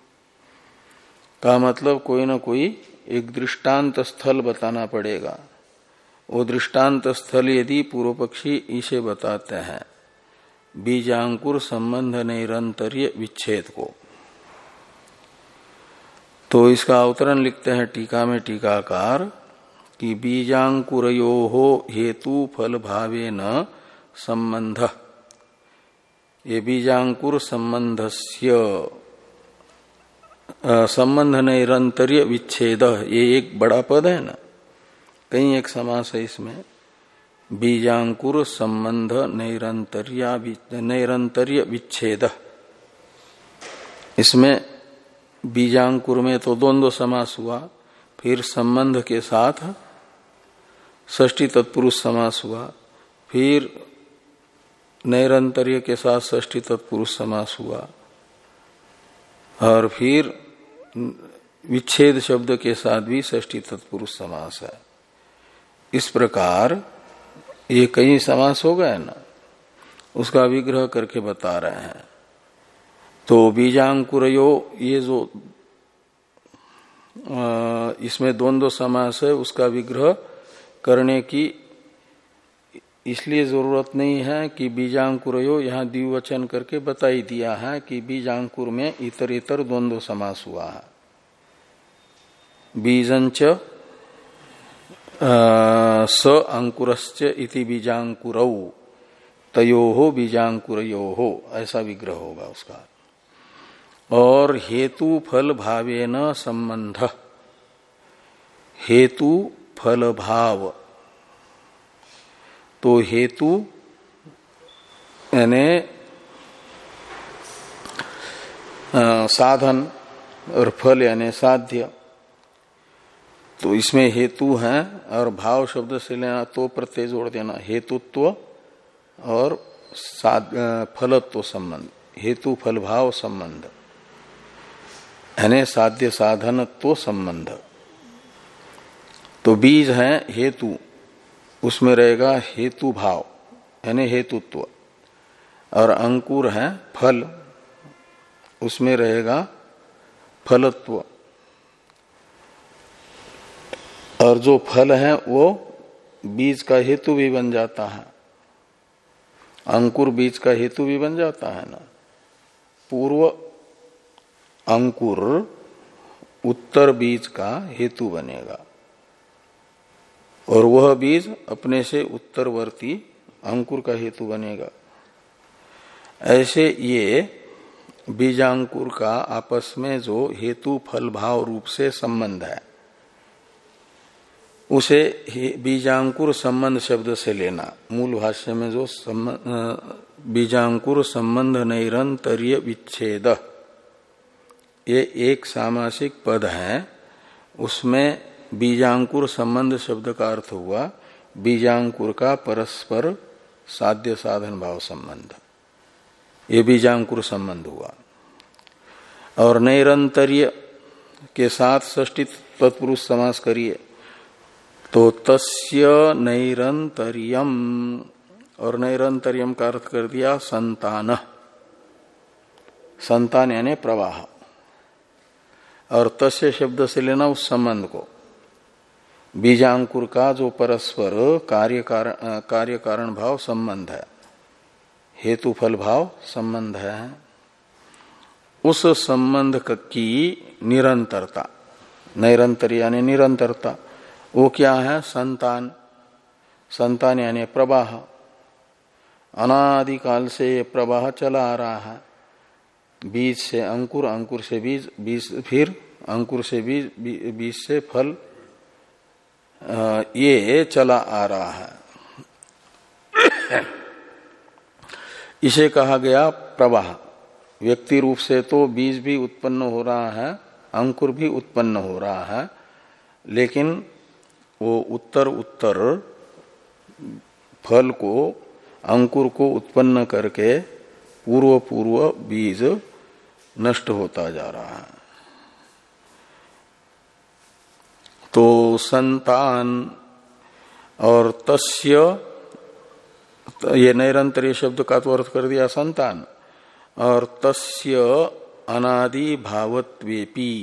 का मतलब कोई न कोई एक दृष्टांत स्थल बताना पड़ेगा। वो दृष्टांत स्थल यदि पूर्व पक्षी इसे बताते हैं बीजांकुर संबंध नैरंतर्य विच्छेद को, तो इसका अवतरण लिखते हैं टीका में टीकाकार कि बीजांकुरयोः हेतु फल भावेन संबंध, ये बीजांकुर संबंधस्य संबंध नैरंतर्य विच्छेद, ये एक बड़ा पद है ना, कहीं एक समास है इसमें। बीजांकुर संबंध नैरंतर्य नैरंतर्य विच्छेद, इसमें बीजांकुर में तो द्वंद्व समास हुआ, फिर संबंध के साथ षष्ठी तत्पुरुष समास हुआ, फिर नैरंतर्य के साथ षष्ठी तत्पुरुष समास हुआ, और फिर विच्छेद शब्द के साथ भी षष्ठी तत्पुरुष समास है। इस प्रकार ये कई समास हो गए ना, उसका विग्रह करके बता रहे हैं। तो बीजांकुरयो ये जो इसमें द्वंद्व समास है उसका विग्रह करने की इसलिए जरूरत नहीं है कि बीजांकुरयो यहाँ द्विवचन करके बता ही दिया है कि बीजांकुर में इतर इतर द्वंद्व समास हुआ है। बीजंच स अंकुरश्च इति बीजांकुरौ तयोः बीजांकुरयोः, ऐसा विग्रह होगा उसका। और हेतु फल भावेन संबंध, हेतु फल भाव, तो हेतु यानी साधन और फल यानी साध्य, तो इसमें हेतु है और भाव शब्द से लेना तो प्रत्यय जोड़ देना, हेतुत्व और फलत्व संबंध, हेतु फल भाव संबंध यानी साध्य साधनत्व संबंध। तो बीज है हेतु, उसमें रहेगा हेतु भाव यानी हेतुत्व, और अंकुर है फल, उसमें रहेगा फलत्व, और जो फल है वो बीज का हेतु भी बन जाता है। अंकुर बीज का हेतु भी बन जाता है ना। पूर्व अंकुर उत्तर बीज का हेतु बनेगा और वह बीज अपने से उत्तरवर्ती अंकुर का हेतु बनेगा। ऐसे ये बीजांकुर का आपस में जो हेतु फल भाव रूप से संबंध है उसे बीजांकुर संबंध शब्द से लेना। मूल भाष्य में जो बीजांकुर संबंध नैरंतर्य विच्छेद, ये एक सामासिक पद है, उसमें बीजांकुर संबंध शब्द का अर्थ हुआ बीजांकुर का परस्पर साध्य साधन भाव संबंध, ये बीजांकुर संबंध हुआ। और नैरंतर्य के साथ षष्ठी तत्पुरुष समास करिए तो तस्य नैरंतर्यम, और नैरंतर्यम का अर्थ कर दिया संतान, संतान यानी प्रवाह, और तस्य शब्द से लेना उस संबंध को। बीजांकुर का जो परस्पर कार्य कारण कार्य कारण भाव संबंध है, हेतु फल भाव संबंध है, उस संबंध की निरंतरता, निरंतर यानी निरंतरता, वो क्या है? संतान। संतान यानी प्रवाह। अनादिकाल से ये प्रवाह चला आ रहा है। बीज से अंकुर, अंकुर से बीज, बीज फिर अंकुर से बीज, बीज से फल, ये चला आ रहा है। इसे कहा गया प्रवाह। व्यक्ति रूप से तो बीज भी उत्पन्न हो रहा है, अंकुर भी उत्पन्न हो रहा है, लेकिन वो उत्तर उत्तर फल को, अंकुर को उत्पन्न करके पूर्व पूर्व बीज नष्ट होता जा रहा है। तो संतान और तस्य, ये नैरंतर्य शब्द का तो अर्थ कर दिया संतान, और तस्य अनादि भावत्वेपि,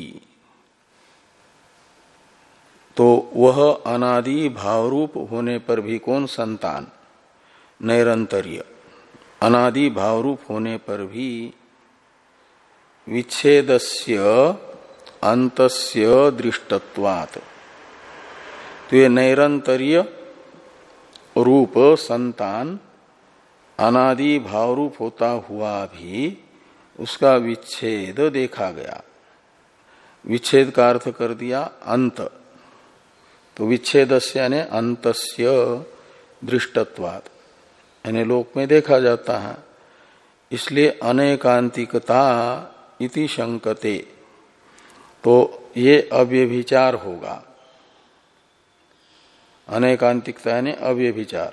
तो वह अनादि भावरूप होने पर भी कौन? संतान। नैरंतर्य अनादि भावरूप होने पर भी विच्छेदस्य अंतस्य दृष्टत्वात्, तो ये नैरंतर्य रूप संतान अनादि भाव रूप होता हुआ भी उसका विच्छेद देखा गया। विच्छेद का अर्थ कर दिया अंत, तो विच्छेदस्य यानी अंतस्य दृष्टत्वात्, यानी लोक में देखा जाता है। इसलिए अनेकांतिकता इति शंकते, तो ये अव्यभिचार होगा। अनेकांतिकता यानी अव्यभिचार।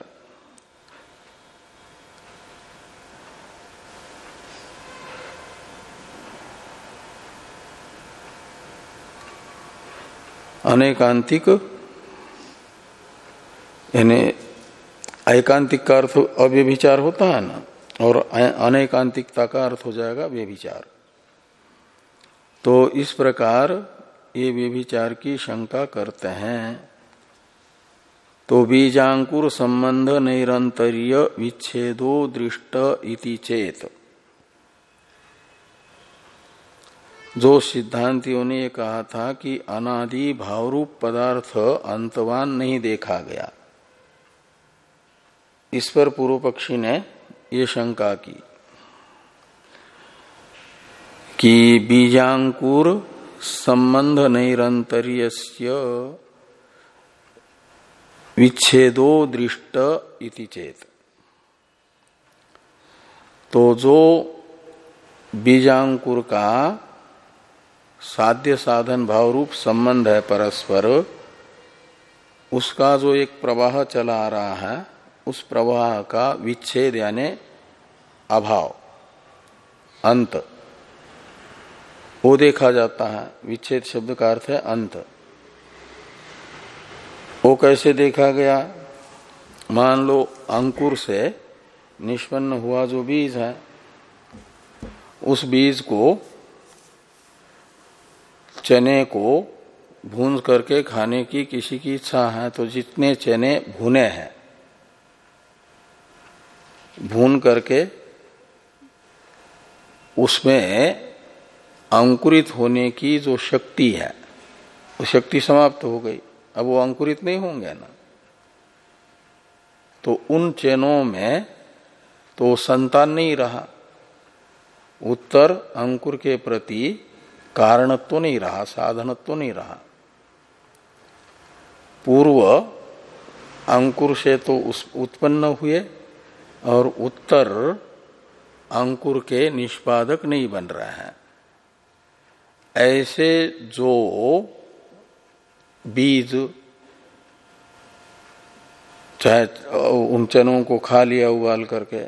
अनेकांतिक यानी एकांतिक का अर्थ अव्यभिचार होता है ना, और अनेकांतिकता का अर्थ हो जाएगा व्यभिचार। तो इस प्रकार ये व्यभिचार की शंका करते हैं। तो बीजांकुर संबंध नैरंतर्य विच्छेदो दृष्ट इति चेत, जो सिद्धांतियों ने ये कहा था कि अनादि भावरूप पदार्थ अंतवान नहीं देखा गया, इस पर पूर्व पक्षी ने ये शंका की कि बीजांकुर संबंध नैरंतर्यस्य विच्छेदो दृष्ट इति चेत, तो जो बीजांकुर का साध्य साधन भाव रूप संबंध है परस्पर, उसका जो एक प्रवाह चला आ रहा है, उस प्रवाह का विच्छेद यानी अभाव, अंत, वो देखा जाता है। विच्छेद शब्द का अर्थ है अंत। वो कैसे देखा गया? मान लो अंकुर से निष्पन्न हुआ जो बीज है, उस बीज को, चने को भून करके खाने की किसी की इच्छा है, तो जितने चने भुने हैं, भून करके उसमें अंकुरित होने की जो शक्ति है, वो शक्ति समाप्त हो गई। अब वो अंकुरित नहीं होंगे ना, तो उन चनों में तो संतान नहीं रहा, उत्तर अंकुर के प्रति कारणत्व तो नहीं रहा, साधनत्व तो नहीं रहा। पूर्व अंकुर से तो उस उत्पन्न हुए और उत्तर अंकुर के निष्पादक नहीं बन रहे हैं। ऐसे जो बीज, चाहे उन चनों को खा लिया उबाल करके,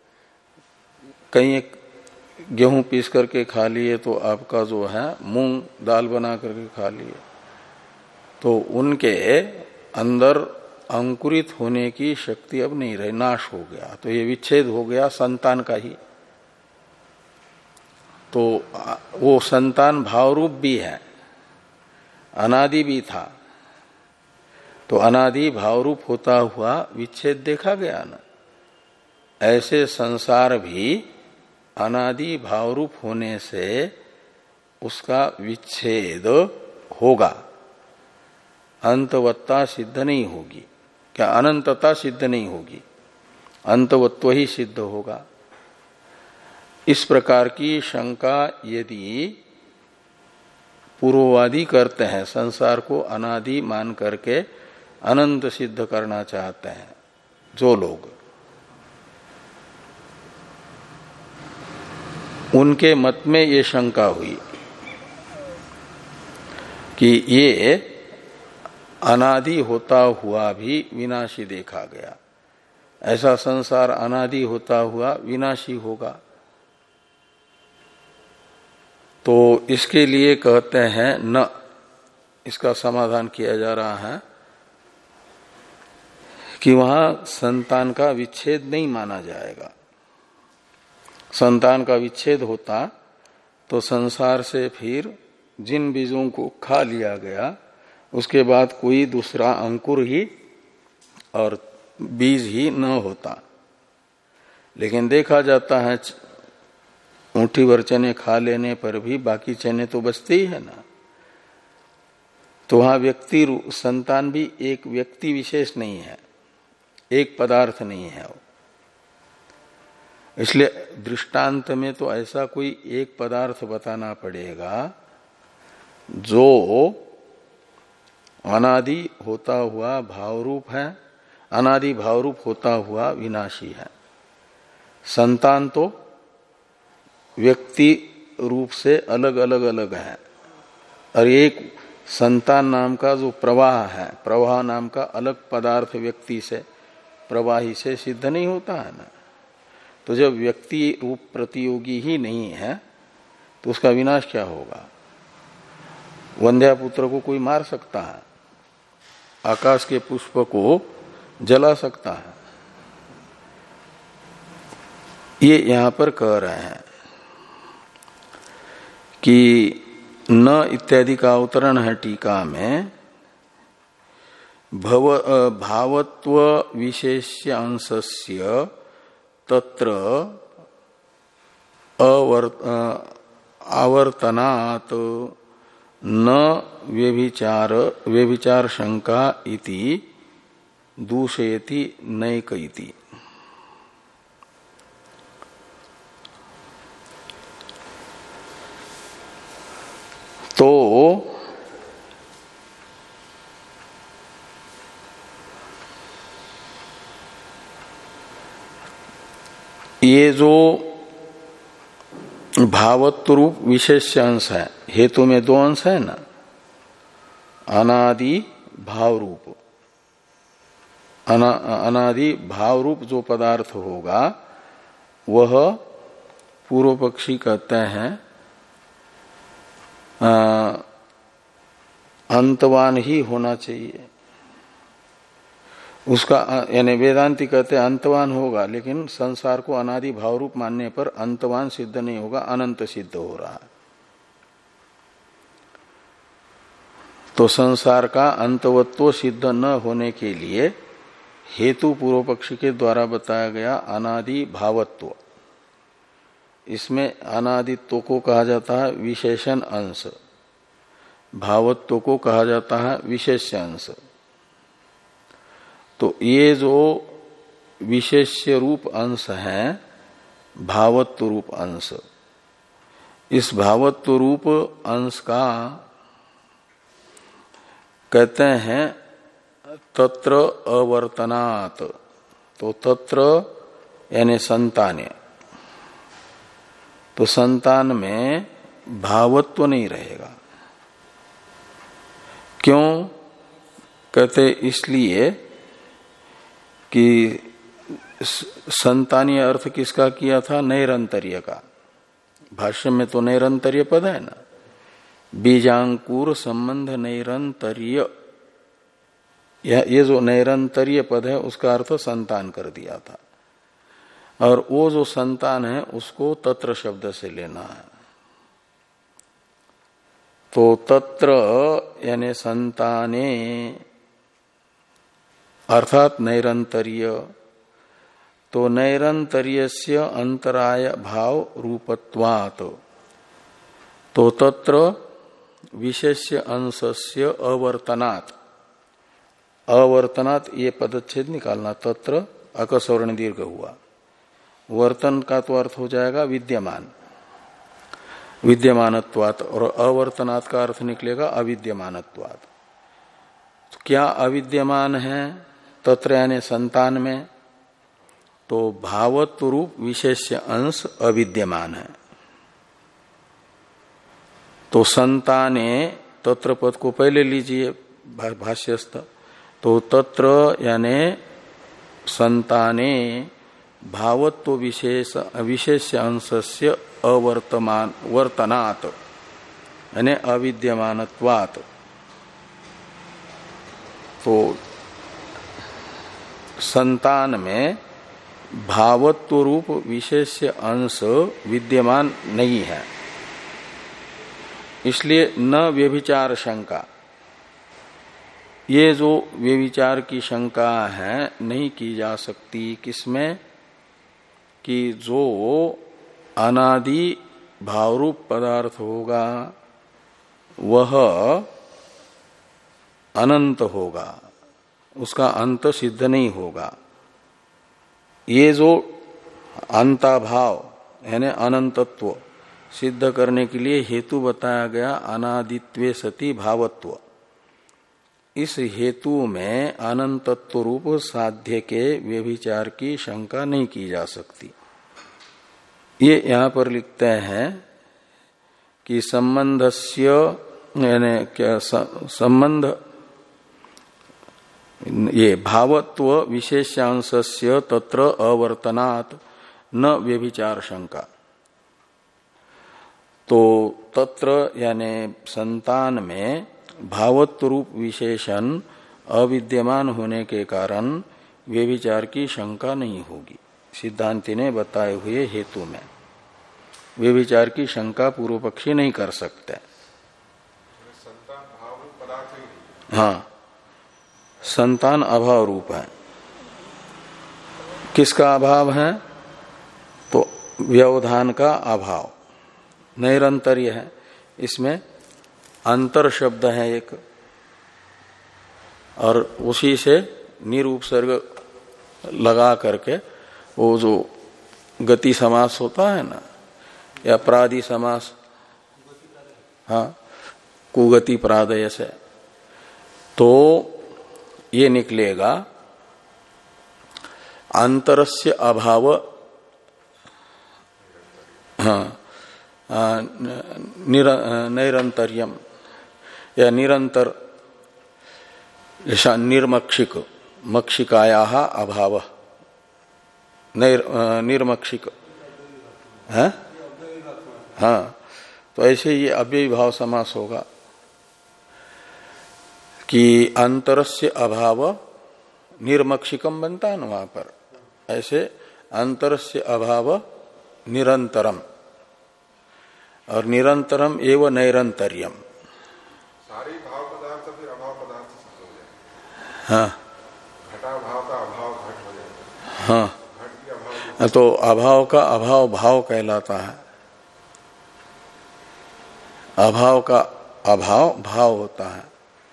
कहीं गेहूं पीस करके खा लिए, तो आपका जो है मूंग दाल बना करके खा लिए, तो उनके अंदर अंकुरित होने की शक्ति अब नहीं रही, नाश हो गया। तो ये विच्छेद हो गया संतान का ही। तो वो संतान भाव रूप भी है, अनादि भी था, तो अनादि भाव रूप होता हुआ विच्छेद देखा गया ना। ऐसे संसार भी अनादि भाव रूप होने से उसका विच्छेद होगा, अंतवत्ता सिद्ध नहीं होगी। क्या अनंतता सिद्ध नहीं होगी, अंतवत्व ही सिद्ध होगा। इस प्रकार की शंका यदि पूर्ववादी करते हैं, संसार को अनादि मान करके अनंत सिद्ध करना चाहते हैं जो लोग, उनके मत में ये शंका हुई कि ये अनादि होता हुआ भी विनाशी देखा गया, ऐसा संसार अनादि होता हुआ विनाशी होगा। तो इसके लिए कहते हैं न, इसका समाधान किया जा रहा है कि वहां संतान का विच्छेद नहीं माना जाएगा। संतान का विच्छेद होता तो संसार से फिर जिन बीजों को खा लिया गया उसके बाद कोई दूसरा अंकुर ही और बीज ही न होता। लेकिन देखा जाता है मुट्ठी भर चने खा लेने पर भी बाकी चने तो बचते ही है ना। तो वहां व्यक्ति संतान भी एक व्यक्ति विशेष नहीं है, एक पदार्थ नहीं है वो। इसलिए दृष्टांत में तो ऐसा कोई एक पदार्थ बताना पड़ेगा जो अनादि होता हुआ भाव रूप है, अनादि भाव रूप होता हुआ विनाशी है। संतान तो व्यक्ति रूप से अलग अलग अलग है, और एक संतान नाम का जो प्रवाह है, प्रवाह नाम का अलग पदार्थ व्यक्ति से, प्रवाही से सिद्ध नहीं होता है ना। तो जब व्यक्ति रूप प्रतियोगी ही नहीं है तो उसका विनाश क्या होगा। वंध्या पुत्र को कोई मार सकता है, आकाश के पुष्प को जला सकता है, ये यहां पर कह रहे हैं कि न इत्यादि का अवतरण है टीका में। भव भावत्व विशेष्य अंशस्य तत्र आवर्तनात् न व्यभिचार व्यभिचार शंका इति दूषयति नैक इति। तो ये जो भावत्व रूप विशेष अंश है, हेतु में दो अंश है ना, अनादि भाव रूप, अना, अनादि भाव रूप जो पदार्थ होगा वह पूर्व पक्षी कहते हैं अंतवान ही होना चाहिए। उसका यानी वेदांती कहते हैं अंतवान होगा, लेकिन संसार को अनादि भाव रूप मानने पर अंतवान सिद्ध नहीं होगा, अनंत सिद्ध हो रहा है। तो संसार का अंतवत्व सिद्ध न होने के लिए हेतु पूर्व पक्षी के द्वारा बताया गया अनादि भावत्व, इसमें अनादित्व को कहा जाता है विशेषण अंश, भावत्व को कहा जाता है विशेष्य अंश। तो ये जो विशेष्य रूप अंश है भावत्व रूप अंश, इस भावत्व रूप अंश का कहते हैं तत्र अवर्तनात्। तो तत्र यानी संतान, तो संतान में भावत्व नहीं रहेगा। क्यों कहते, इसलिए कि संतानीय अर्थ किसका किया था, नैरंतर्य का। भाष्य में तो नैरंतर्य पद है ना, बीजांकुर संबंध नैरंतर्य, ये जो नैरंतर्य पद है उसका अर्थ संतान कर दिया था। और वो जो संतान है उसको तत्र शब्द से लेना है। तो तत्र यानी संताने, अर्थात नैरंतर्य। तो नैरंतर्यस्य अंतराय भाव रूपत्वात् तो तत्र विशेष्य अंशस्य अवर्तनात्, अवर्तनात् ये पदच्छेद निकालना, तत्र अकसवर्ण दीर्घ हुआ, वर्तन का तो अर्थ हो जाएगा विद्यमान, विद्यमानत्वात्, और अवर्तनात् का अर्थ निकलेगा अविद्यमानत्वात्। तो क्या अविद्यमान है तत्र यानी संतान में? तो भावत्व रूप विशेष्य अंश अविद्यमान है। तो संताने तत्र पद को पहले लीजिए भाष्यस्थ, तो तत्र यानी संताने भावत्व विशेष विशेष्य अंशस्य अवर्तमान वर्तनात् यानी अविद्यमानत्वात्। तो संतान में भावत्व रूप विशेष्य अंश विद्यमान नहीं है, इसलिए न व्यभिचार शंका, ये जो व्यभिचार की शंका है नहीं की जा सकती। किसमें? कि जो अनादि भावरूप पदार्थ होगा वह अनंत होगा, उसका अंत सिद्ध नहीं होगा। ये जो अंताभाव यानी अनंतत्व सिद्ध करने के लिए हेतु बताया गया अनादित्वे सति भावत्व, इस हेतु में अनंतत्व रूप साध्य के व्यभिचार की शंका नहीं की जा सकती। ये यहां पर लिखते हैं कि संबंधस्य यानी क्या संबंध, ये भावत्व विशेषांशस्य तत्र अवर्तनात् न व्यभिचार शंका। तो तत्र यानी संतान में भावत्व रूप विशेषण अविद्यमान होने के कारण व्यभिचार की शंका नहीं होगी। सिद्धांति ने बताए हुए हेतु में व्यभिचार की शंका पूर्व पक्षी नहीं कर सकते। संतान भाव रूप पदार्थ है। हाँ, संतान अभाव रूप है। किसका अभाव है? तो व्यवधान का अभाव, नैरंतर्य है। इसमें अंतर शब्द है एक, और उसी से निरुपसर्ग लगा करके वो जो गति समास होता है ना, या प्रादि समास, हाँ, कुगति प्रादय से, तो ये निकलेगा अंतरस्य अभाव, हाँ, निर, नैरंतर्यम या निरंतर, निर्मक्षिक, मक्षिकाया अभाव, नैर निर्मक्षिक है, हाँ। तो ऐसे ये अव्ययी भाव समास होगा कि अंतरस्य अभाव निर्मक्षिकम बनता है ना वहां पर, ऐसे अंतरस्य अभाव निरंतरम, और निरंतरम एवं नैरंतर्यम। सारे भाव पदार्थ फिर अभाव पदार्थ सिद्ध हो जाए। हाँ, घटा भाव का अभाव घट हो जाए। हाँ, घट की अभाव, तो अभाव का अभाव भाव कहलाता है। अभाव का अभाव भाव होता है,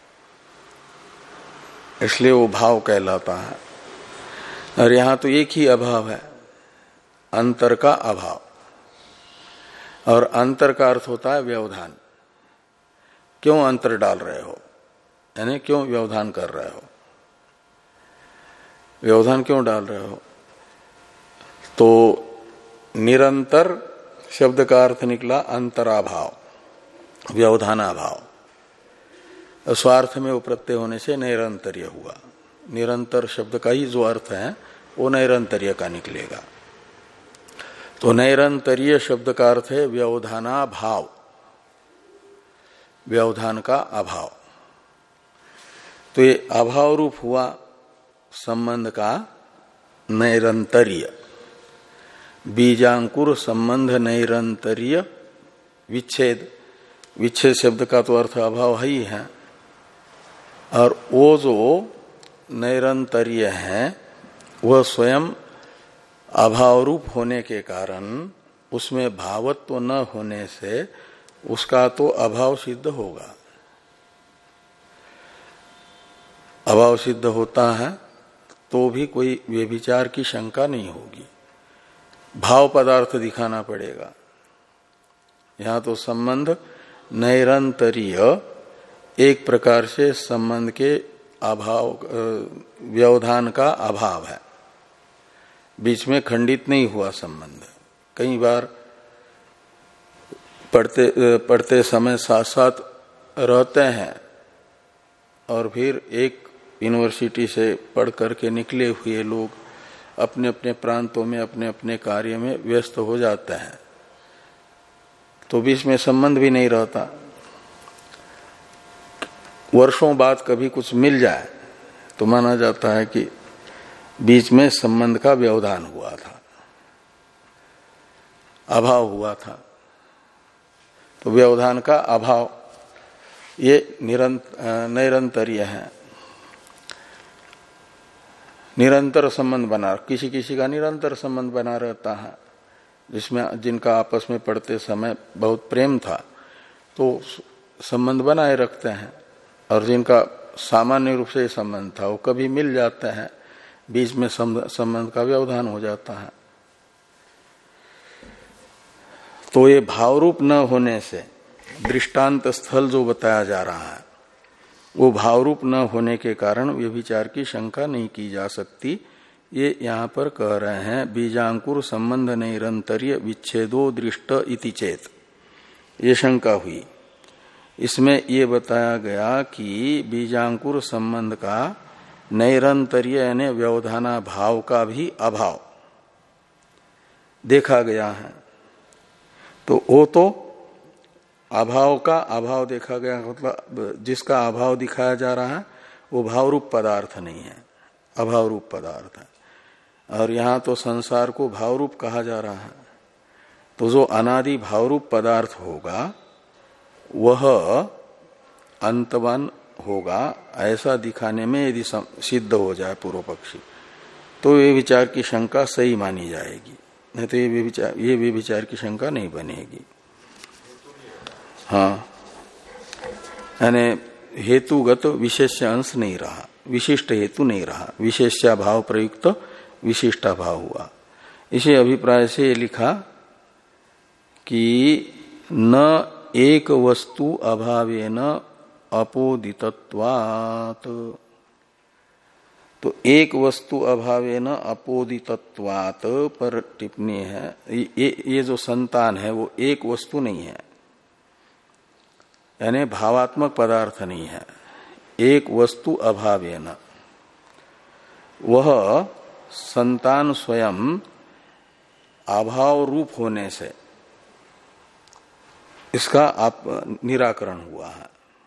इसलिए वो भाव कहलाता है। और यहां तो एक ही अभाव है, अंतर का अभाव, और अंतर का अर्थ होता है व्यवधान। क्यों अंतर डाल रहे हो, यानी क्यों व्यवधान कर रहे हो, व्यवधान क्यों डाल रहे हो? तो निरंतर शब्द का अर्थ निकला अंतराभाव, व्यवधानाभाव। स्वार्थ में वो प्रत्यय होने से नैरंतर्य हुआ। निरंतर शब्द का ही जो अर्थ है वो नैरंतर्य का निकलेगा। तो नैरंतर्य शब्द का अर्थ है व्यवधानाभाव, व्यवधान का अभाव। तो ये अभाव रूप हुआ संबंध का नैरंतर्य। बीजांकुर संबंध नैरंतर्य विच्छेद, विच्छेद शब्द का तो अर्थ अभाव ही है। और वो जो नैरंतर्य है वह स्वयं अभाव रूप होने के कारण उसमें भावत्व न होने से उसका तो अभाव सिद्ध होगा। अभाव सिद्ध होता है तो भी कोई व्यभिचार की शंका नहीं होगी, भाव पदार्थ दिखाना पड़ेगा। यहां तो संबंध नैरंतर्य एक प्रकार से संबंध के अभाव, व्यवधान का अभाव है, बीच में खंडित नहीं हुआ संबंध। कई बार पढ़ते पढ़ते समय साथ साथ रहते हैं और फिर एक यूनिवर्सिटी से पढ़ करके निकले हुए लोग अपने अपने प्रांतों में अपने अपने कार्य में व्यस्त हो जाते हैं, तो बीच में संबंध भी नहीं रहता। वर्षों बाद कभी कुछ मिल जाए तो माना जाता है कि बीच में संबंध का व्यवधान हुआ था, अभाव हुआ था। तो व्यवधान का अभाव ये नैरंतर्य है, निरंतर संबंध बना, किसी किसी का निरंतर संबंध बना रहता है, जिसमें जिनका आपस में पढ़ते समय बहुत प्रेम था तो संबंध बनाए रखते हैं, और जिनका सामान्य रूप से संबंध था वो कभी मिल जाते हैं, बीच में संबंध का व्यवधान हो जाता है। तो ये भाव रूप न होने से दृष्टांत स्थल जो बताया जा रहा है वो भाव रूप न होने के कारण व्यभिचार की शंका नहीं की जा सकती। ये यहाँ पर कह रहे हैं बीजांकुर संबंध नैरंतर्य विच्छेदो दृष्ट इति चेत, ये शंका हुई। इसमें ये बताया गया कि बीजांकुर संबंध का नैरंतर्य यानी व्यवधाना भाव का भी अभाव देखा गया है, तो वो तो अभाव का अभाव देखा गया, मतलब जिसका अभाव दिखाया जा रहा है वो भाव रूप पदार्थ नहीं है, अभाव रूप पदार्थ है। और यहाँ तो संसार को भाव रूप कहा जा रहा है, तो जो अनादि भाव रूप पदार्थ होगा वह अंतवान होगा, ऐसा दिखाने में यदि सिद्ध हो जाए पूर्व पक्षी तो ये विचार की शंका सही मानी जाएगी, नहीं तो ये विचार ये भी विचार की शंका नहीं बनेगी। हाँ, यानी हेतुगत विशेष्य अंश नहीं रहा, विशिष्ट हेतु नहीं रहा, विशेष्या भाव प्रयुक्त विशिष्टा भाव हुआ। इसी अभिप्राय से ये लिखा कि न एक वस्तु अभावेन अपोदितत्वात्, तो एक वस्तु अभावेन अपोदितत्वात् पर टिप्पणी है, ये, ये जो संतान है वो एक वस्तु नहीं है, यानी भावात्मक पदार्थ नहीं है। एक वस्तु अभावेन, वह संतान स्वयं अभाव रूप होने से इसका आप निराकरण हुआ है।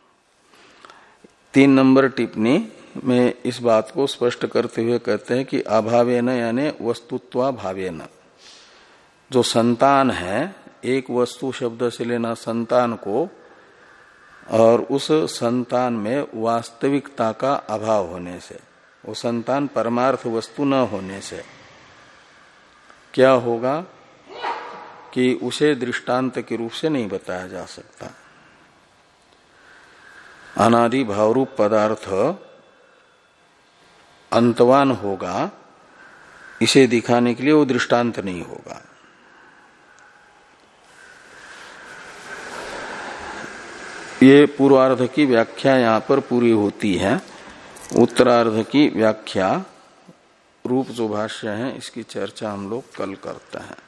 तीन नंबर टिप्पणी में इस बात को स्पष्ट करते हुए कहते हैं कि अभावेन यानी वस्तुत्वा भावेन, जो संतान है, एक वस्तु शब्द से लेना संतान को, और उस संतान में वास्तविकता का अभाव होने से, वो संतान परमार्थ वस्तु न होने से क्या होगा कि उसे दृष्टांत के रूप से नहीं बताया जा सकता। अनादि भावरूप पदार्थ अंतवान होगा, इसे दिखाने के लिए वो दृष्टांत नहीं होगा। ये पूर्वार्ध की व्याख्या यहाँ पर पूरी होती है। उत्तरार्ध की व्याख्या रूप जो भाष्य है इसकी चर्चा हम लोग कल करते हैं।